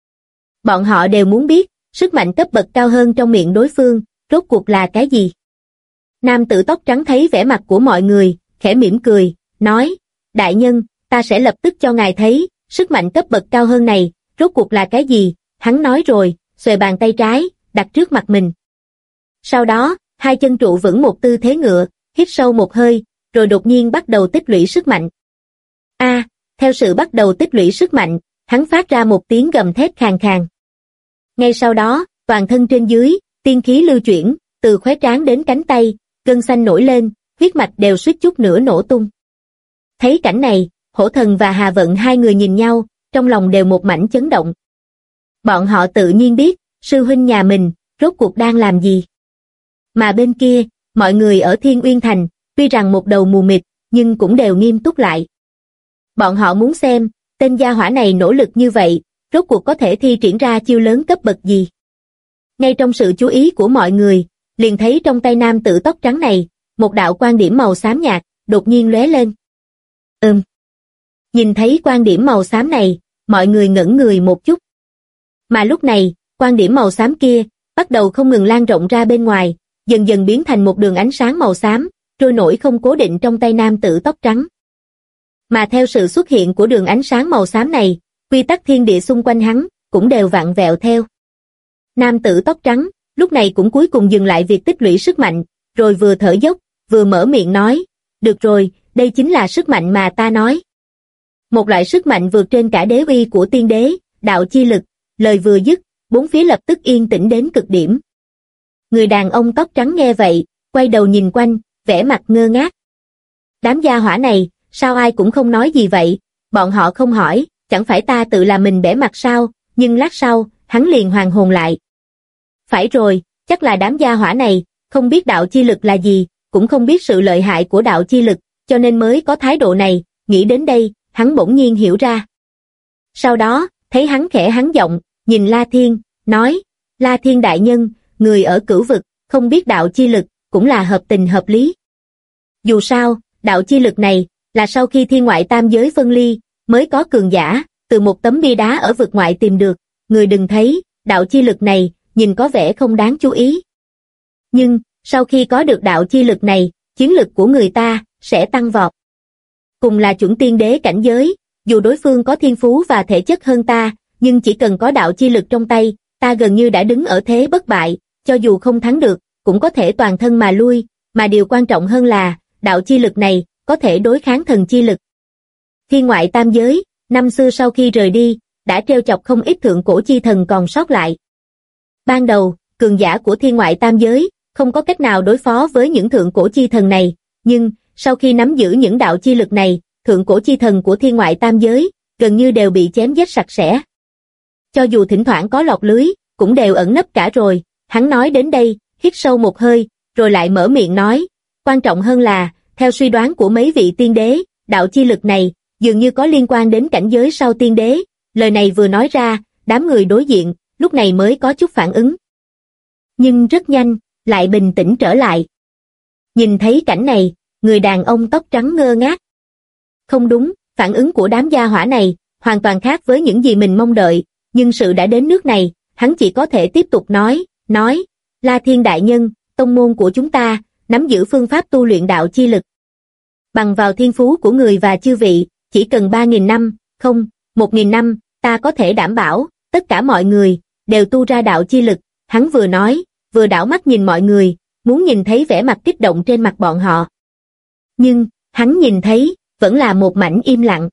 Bọn họ đều muốn biết, sức mạnh cấp bậc cao hơn trong miệng đối phương, rốt cuộc là cái gì? Nam tử tóc trắng thấy vẻ mặt của mọi người, khẽ mỉm cười, nói, đại nhân, ta sẽ lập tức cho ngài thấy, sức mạnh cấp bậc cao hơn này, rốt cuộc là cái gì? Hắn nói rồi, xuề bàn tay trái, đặt trước mặt mình. Sau đó, hai chân trụ vững một tư thế ngựa, hít sâu một hơi, rồi đột nhiên bắt đầu tích lũy sức mạnh. Theo sự bắt đầu tích lũy sức mạnh, hắn phát ra một tiếng gầm thét khàn khàn. Ngay sau đó, toàn thân trên dưới, tiên khí lưu chuyển, từ khóe trán đến cánh tay, gân xanh nổi lên, huyết mạch đều suýt chút nữa nổ tung. Thấy cảnh này, Hổ Thần và Hà Vận hai người nhìn nhau, trong lòng đều một mảnh chấn động. Bọn họ tự nhiên biết, sư huynh nhà mình, rốt cuộc đang làm gì. Mà bên kia, mọi người ở Thiên Uyên Thành, tuy rằng một đầu mù mịt, nhưng cũng đều nghiêm túc lại. Bọn họ muốn xem, tên gia hỏa này nỗ lực như vậy, rốt cuộc có thể thi triển ra chiêu lớn cấp bậc gì. Ngay trong sự chú ý của mọi người, liền thấy trong tay nam tử tóc trắng này, một đạo quan điểm màu xám nhạt, đột nhiên lóe lên. Nhìn thấy quan điểm màu xám này, mọi người ngẩn người một chút. Mà lúc này, quan điểm màu xám kia, bắt đầu không ngừng lan rộng ra bên ngoài, dần dần biến thành một đường ánh sáng màu xám, trôi nổi không cố định trong tay nam tử tóc trắng. Mà theo sự xuất hiện của đường ánh sáng màu xám này, quy tắc thiên địa xung quanh hắn, cũng đều vặn vẹo theo. Nam tử tóc trắng, lúc này cũng cuối cùng dừng lại việc tích lũy sức mạnh, rồi vừa thở dốc, vừa mở miệng nói, được rồi, đây chính là sức mạnh mà ta nói. Một loại sức mạnh vượt trên cả đế uy của tiên đế, đạo chi lực, lời vừa dứt, bốn phía lập tức yên tĩnh đến cực điểm. Người đàn ông tóc trắng nghe vậy, quay đầu nhìn quanh, vẻ mặt ngơ ngác. Đám gia hỏa này, sao ai cũng không nói gì vậy, bọn họ không hỏi, chẳng phải ta tự làm mình bẻ mặt sao, nhưng lát sau, hắn liền hoàn hồn lại. Phải rồi, chắc là đám gia hỏa này, không biết đạo chi lực là gì, cũng không biết sự lợi hại của đạo chi lực, cho nên mới có thái độ này, nghĩ đến đây, hắn bỗng nhiên hiểu ra. Sau đó, thấy hắn khẽ hắn giọng, nhìn La Thiên, nói, La Thiên đại nhân, người ở cửu vực, không biết đạo chi lực, cũng là hợp tình hợp lý. Dù sao, đạo chi lực này, là sau khi thiên ngoại tam giới phân ly, mới có cường giả, từ một tấm bia đá ở vực ngoại tìm được, người đừng thấy, đạo chi lực này, nhìn có vẻ không đáng chú ý. Nhưng, sau khi có được đạo chi lực này, chiến lực của người ta, sẽ tăng vọt. Cùng là chuẩn tiên đế cảnh giới, dù đối phương có thiên phú và thể chất hơn ta, nhưng chỉ cần có đạo chi lực trong tay, ta gần như đã đứng ở thế bất bại, cho dù không thắng được, cũng có thể toàn thân mà lui, mà điều quan trọng hơn là, đạo chi lực này có thể đối kháng thần chi lực. Thiên ngoại tam giới, năm xưa sau khi rời đi, đã trêu chọc không ít thượng cổ chi thần còn sót lại. Ban đầu, cường giả của thiên ngoại tam giới không có cách nào đối phó với những thượng cổ chi thần này, nhưng sau khi nắm giữ những đạo chi lực này, thượng cổ chi thần của thiên ngoại tam giới gần như đều bị chém giết sạch sẽ. Cho dù thỉnh thoảng có lọt lưới, cũng đều ẩn nấp cả rồi. Hắn nói đến đây, hít sâu một hơi, rồi lại mở miệng nói, quan trọng hơn là, theo suy đoán của mấy vị tiên đế, đạo chi lực này dường như có liên quan đến cảnh giới sau tiên đế. Lời này vừa nói ra, đám người đối diện lúc này mới có chút phản ứng. Nhưng rất nhanh, lại bình tĩnh trở lại. Nhìn thấy cảnh này, người đàn ông tóc trắng ngơ ngác. Không đúng, phản ứng của đám gia hỏa này hoàn toàn khác với những gì mình mong đợi, nhưng sự đã đến nước này, hắn chỉ có thể tiếp tục nói, La Thiên đại nhân, tông môn của chúng ta nắm giữ phương pháp tu luyện đạo chi lực. Bằng vào thiên phú của người và chư vị, chỉ cần 3.000 năm, không, 1.000 năm, ta có thể đảm bảo, tất cả mọi người đều tu ra đạo chi lực. Hắn vừa nói, vừa đảo mắt nhìn mọi người, muốn nhìn thấy vẻ mặt kích động trên mặt bọn họ. Nhưng, hắn nhìn thấy, vẫn là một mảnh im lặng.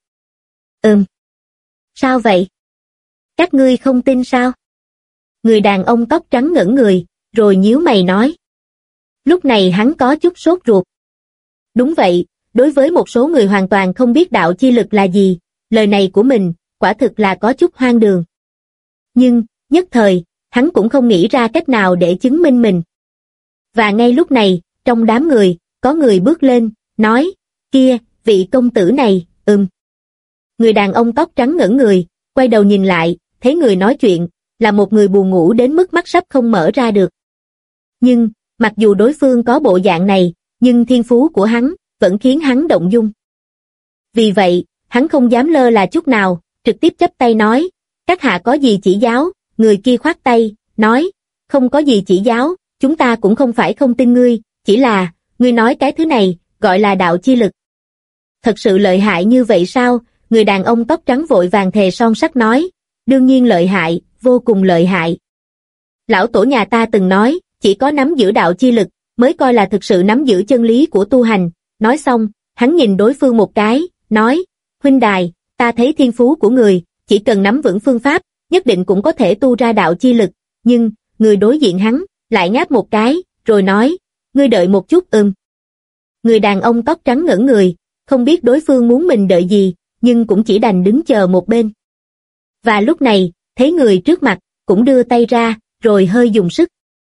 Sao vậy? Các ngươi không tin sao? Người đàn ông tóc trắng ngẩn người, rồi nhíu mày nói. Lúc này hắn có chút sốt ruột. Đúng vậy, đối với một số người hoàn toàn không biết đạo chi lực là gì, lời này của mình, quả thực là có chút hoang đường. Nhưng, nhất thời, hắn cũng không nghĩ ra cách nào để chứng minh mình. Và ngay lúc này, trong đám người, có người bước lên, nói, kia, vị công tử này, Người đàn ông tóc trắng ngẩn người, quay đầu nhìn lại, thấy người nói chuyện, là một người buồn ngủ đến mức mắt sắp không mở ra được. Nhưng, mặc dù đối phương có bộ dạng này, nhưng thiên phú của hắn, vẫn khiến hắn động dung. Vì vậy, hắn không dám lơ là chút nào, trực tiếp chắp tay nói, các hạ có gì chỉ giáo, người kia khoát tay, nói, không có gì chỉ giáo, chúng ta cũng không phải không tin ngươi, chỉ là, ngươi nói cái thứ này, gọi là đạo chi lực. Thật sự lợi hại như vậy sao? Người đàn ông tóc trắng vội vàng thề son sắt nói, đương nhiên lợi hại, vô cùng lợi hại. Lão tổ nhà ta từng nói, chỉ có nắm giữ đạo chi lực, mới coi là thực sự nắm giữ chân lý của tu hành. Nói xong, hắn nhìn đối phương một cái, nói, huynh đài, ta thấy thiên phú của người, chỉ cần nắm vững phương pháp, nhất định cũng có thể tu ra đạo chi lực. Nhưng, người đối diện hắn, lại ngáp một cái, rồi nói, ngươi đợi một chút. Người đàn ông tóc trắng ngẩn người, không biết đối phương muốn mình đợi gì, nhưng cũng chỉ đành đứng chờ một bên. Và lúc này, thấy người trước mặt, cũng đưa tay ra, rồi hơi dùng sức.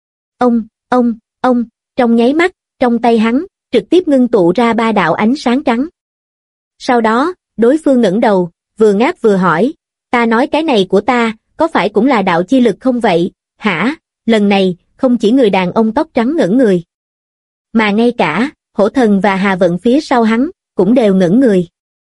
Trong nháy mắt, trong tay hắn, trực tiếp ngưng tụ ra 3 đạo ánh sáng trắng. Sau đó, đối phương ngẩng đầu, vừa ngáp vừa hỏi, ta nói cái này của ta, có phải cũng là đạo chi lực không vậy, hả? Lần này, không chỉ người đàn ông tóc trắng ngẩn người, mà ngay cả, Hổ Thần và Hà Vận phía sau hắn, cũng đều ngẩn người.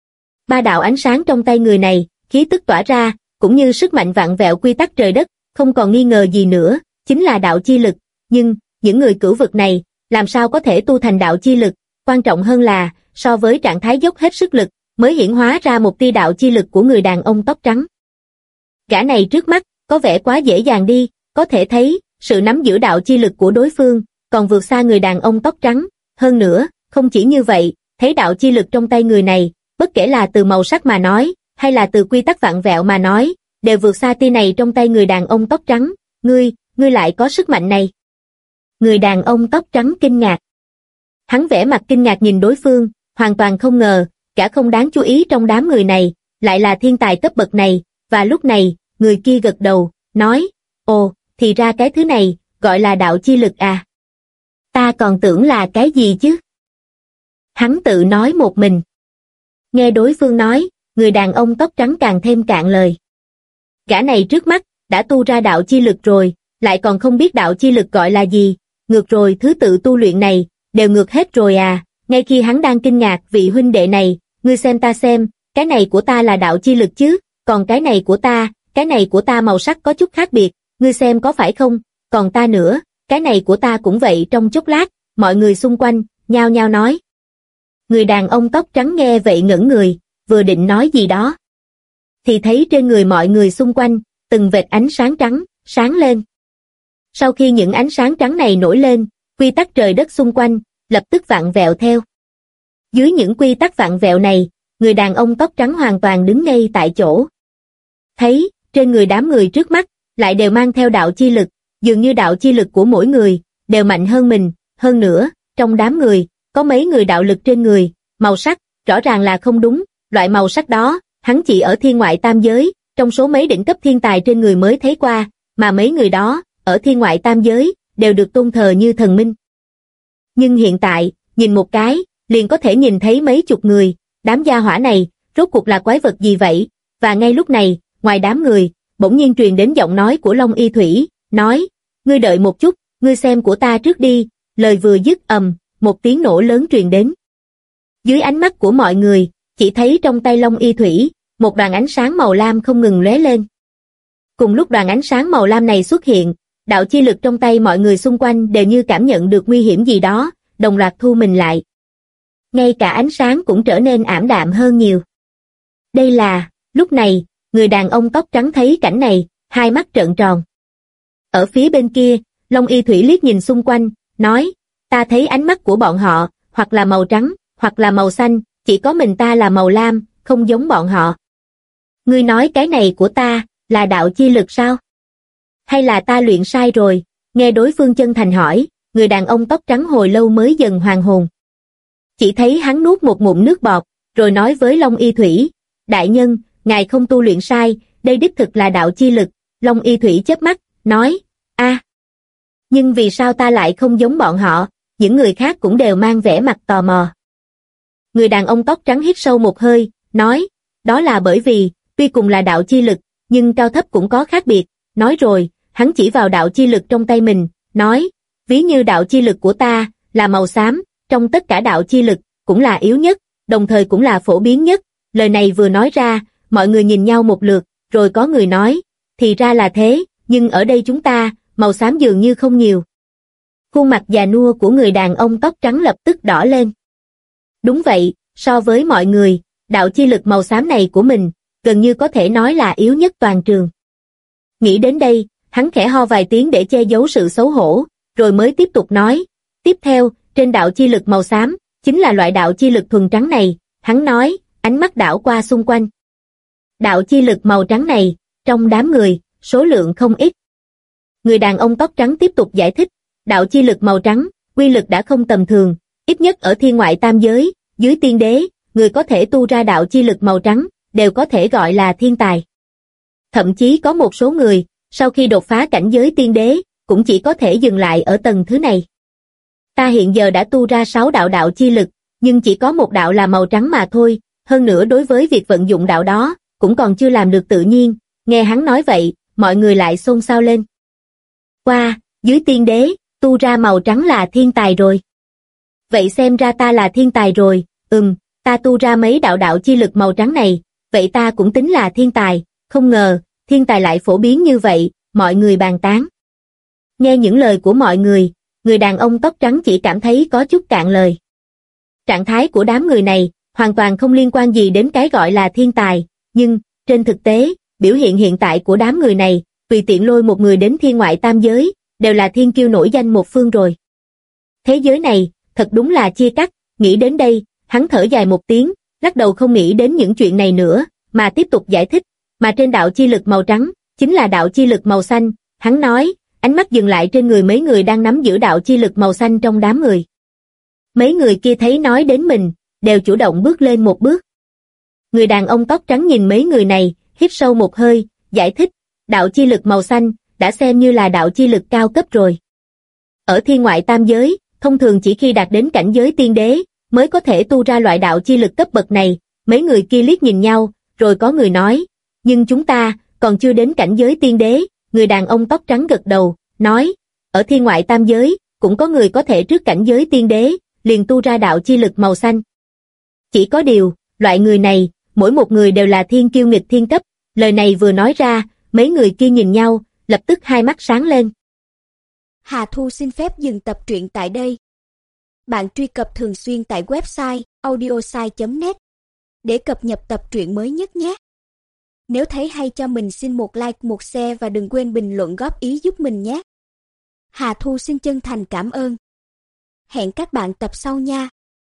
3 đạo ánh sáng trong tay người này, khí tức tỏa ra, cũng như sức mạnh vạn vẹo quy tắc trời đất, không còn nghi ngờ gì nữa, chính là đạo chi lực. Nhưng, những người cửu vực này, làm sao có thể tu thành đạo chi lực? Quan trọng hơn là, so với trạng thái dốc hết sức lực, mới hiển hóa ra một tia đạo chi lực của người đàn ông tóc trắng. Gã này trước mắt, có vẻ quá dễ dàng đi, có thể thấy, sự nắm giữ đạo chi lực của đối phương, còn vượt xa người đàn ông tóc trắng. Hơn nữa, không chỉ như vậy, thấy đạo chi lực trong tay người này, bất kể là từ màu sắc mà nói, hay là từ quy tắc vạn vẹo mà nói, đều vượt xa tia này trong tay người đàn ông tóc trắng. Ngươi lại có sức mạnh này. Người đàn ông tóc trắng kinh ngạc. Hắn vẻ mặt kinh ngạc nhìn đối phương, hoàn toàn không ngờ, cả không đáng chú ý trong đám người này, lại là thiên tài cấp bậc này, và lúc này, người kia gật đầu, nói, ồ, thì ra cái thứ này, gọi là đạo chi lực à. Ta còn tưởng là cái gì chứ? Hắn tự nói một mình. Nghe đối phương nói, người đàn ông tóc trắng càng thêm cạn lời. Gã này trước mắt, đã tu ra đạo chi lực rồi, lại còn không biết đạo chi lực gọi là gì, ngược rồi thứ tự tu luyện này, đều ngược hết rồi à. Ngay khi hắn đang kinh ngạc vị huynh đệ này, ngươi xem ta xem, cái này của ta là đạo chi lực chứ, còn cái này của ta màu sắc có chút khác biệt, ngươi xem có phải không, còn ta nữa, cái này của ta cũng vậy. Trong chốc lát, mọi người xung quanh, nhao nhao nói. Người đàn ông tóc trắng nghe vậy ngẩn người, vừa định nói gì đó, thì thấy trên người mọi người xung quanh, từng vệt ánh sáng trắng, sáng lên. Sau khi những ánh sáng trắng này nổi lên, quy tắc trời đất xung quanh, lập tức vặn vẹo theo. Dưới những quy tắc vặn vẹo này, người đàn ông tóc trắng hoàn toàn đứng ngay tại chỗ. Thấy, trên người đám người trước mắt, lại đều mang theo đạo chi lực, dường như đạo chi lực của mỗi người, đều mạnh hơn mình, hơn nữa, trong đám người, có mấy người đạo lực trên người, màu sắc, rõ ràng là không đúng, loại màu sắc đó, hắn chỉ ở thiên ngoại tam giới, trong số mấy đỉnh cấp thiên tài trên người mới thấy qua, mà mấy người đó, ở thiên ngoại tam giới, đều được tôn thờ như thần minh. Nhưng hiện tại, nhìn một cái, liền có thể nhìn thấy mấy chục người, đám gia hỏa này, rốt cuộc là quái vật gì vậy? Và ngay lúc này, ngoài đám người, bỗng nhiên truyền đến giọng nói của Long Y Thủy, nói, ngươi đợi một chút, ngươi xem của ta trước đi, lời vừa dứt một tiếng nổ lớn truyền đến. Dưới ánh mắt của mọi người, chỉ thấy trong tay Long Y Thủy, một đoàn ánh sáng màu lam không ngừng lóe lên. Cùng lúc đoàn ánh sáng màu lam này xuất hiện, đạo chi lực trong tay mọi người xung quanh đều như cảm nhận được nguy hiểm gì đó, đồng loạt thu mình lại. Ngay cả ánh sáng cũng trở nên ảm đạm hơn nhiều. Đây là, lúc này, người đàn ông tóc trắng thấy cảnh này, hai mắt trợn tròn. Ở phía bên kia, Long Y Thủy liếc nhìn xung quanh, nói, ta thấy ánh mắt của bọn họ, hoặc là màu trắng, hoặc là màu xanh, chỉ có mình ta là màu lam, không giống bọn họ. Ngươi nói cái này của ta, là đạo chi lực sao? Hay là ta luyện sai rồi? Nghe đối phương chân thành hỏi, người đàn ông tóc trắng hồi lâu mới dần hoàn hồn. Chỉ thấy hắn nuốt một ngụm nước bọt, rồi nói với Long Y Thủy, đại nhân, ngài không tu luyện sai, đây đích thực là đạo chi lực. Long Y Thủy chớp mắt, nói, nhưng vì sao ta lại không giống bọn họ? Những người khác cũng đều mang vẻ mặt tò mò. Người đàn ông tóc trắng hít sâu một hơi, nói, đó là bởi vì, tuy cùng là đạo chi lực, nhưng cao thấp cũng có khác biệt. Nói rồi, hắn chỉ vào đạo chi lực trong tay mình, nói, ví như đạo chi lực của ta, là màu xám, trong tất cả đạo chi lực, cũng là yếu nhất, đồng thời cũng là phổ biến nhất. Lời này vừa nói ra, mọi người nhìn nhau một lượt, rồi có người nói, thì ra là thế, nhưng ở đây chúng ta, màu xám dường như không nhiều. Khuôn mặt già nua của người đàn ông tóc trắng lập tức đỏ lên. Đúng vậy, so với mọi người, đạo chi lực màu xám này của mình, gần như có thể nói là yếu nhất toàn trường. Nghĩ đến đây, hắn khẽ ho vài tiếng để che giấu sự xấu hổ, rồi mới tiếp tục nói, tiếp theo, trên đạo chi lực màu xám, chính là loại đạo chi lực thuần trắng này, hắn nói, ánh mắt đảo qua xung quanh. Đạo chi lực màu trắng này, trong đám người, số lượng không ít. Người đàn ông tóc trắng tiếp tục giải thích, đạo chi lực màu trắng, uy lực đã không tầm thường, ít nhất ở thiên ngoại tam giới, dưới tiên đế, người có thể tu ra đạo chi lực màu trắng, đều có thể gọi là thiên tài. Thậm chí có một số người, sau khi đột phá cảnh giới tiên đế, cũng chỉ có thể dừng lại ở tầng thứ này. Ta hiện giờ đã tu ra 6 đạo chi lực, nhưng chỉ có một đạo là màu trắng mà thôi, hơn nữa đối với việc vận dụng đạo đó, cũng còn chưa làm được tự nhiên. Nghe hắn nói vậy, mọi người lại xôn xao lên. Dưới tiên đế, tu ra màu trắng là thiên tài rồi. Vậy xem ra ta là thiên tài rồi, ta tu ra mấy đạo chi lực màu trắng này, vậy ta cũng tính là thiên tài, không ngờ, thiên tài lại phổ biến như vậy, mọi người bàn tán. Nghe những lời của mọi người, người đàn ông tóc trắng chỉ cảm thấy có chút cạn lời. Trạng thái của đám người này, hoàn toàn không liên quan gì đến cái gọi là thiên tài, nhưng, trên thực tế, biểu hiện hiện tại của đám người này, tùy tiện lôi một người đến thiên ngoại tam giới, đều là thiên kiêu nổi danh một phương rồi. Thế giới này, thật đúng là chia cắt, nghĩ đến đây, hắn thở dài một tiếng, lắc đầu không nghĩ đến những chuyện này nữa, mà tiếp tục giải thích, mà trên đạo chi lực màu trắng, chính là đạo chi lực màu xanh, hắn nói, ánh mắt dừng lại trên người mấy người đang nắm giữ đạo chi lực màu xanh trong đám người. Mấy người kia thấy nói đến mình, đều chủ động bước lên một bước. Người đàn ông tóc trắng nhìn mấy người này, hít sâu một hơi, giải thích, đạo chi lực màu xanh, đã xem như là đạo chi lực cao cấp rồi. Ở thiên ngoại tam giới, thông thường chỉ khi đạt đến cảnh giới tiên đế, mới có thể tu ra loại đạo chi lực cấp bậc này. Mấy người kia liếc nhìn nhau, rồi có người nói, nhưng chúng ta, còn chưa đến cảnh giới tiên đế. Người đàn ông tóc trắng gật đầu, nói, ở thiên ngoại tam giới, cũng có người có thể trước cảnh giới tiên đế, liền tu ra đạo chi lực màu xanh. Chỉ có điều, loại người này, mỗi một người đều là thiên kiêu nghịch thiên cấp. Lời này vừa nói ra, mấy người kia nhìn nhau, lập tức hai mắt sáng lên. Hà Thu xin phép dừng tập truyện tại đây. Bạn truy cập thường xuyên tại website audiosai.net để cập nhật tập truyện mới nhất nhé. Nếu thấy hay cho mình xin một like, một share và đừng quên bình luận góp ý giúp mình nhé. Hà Thu xin chân thành cảm ơn. Hẹn các bạn tập sau nha.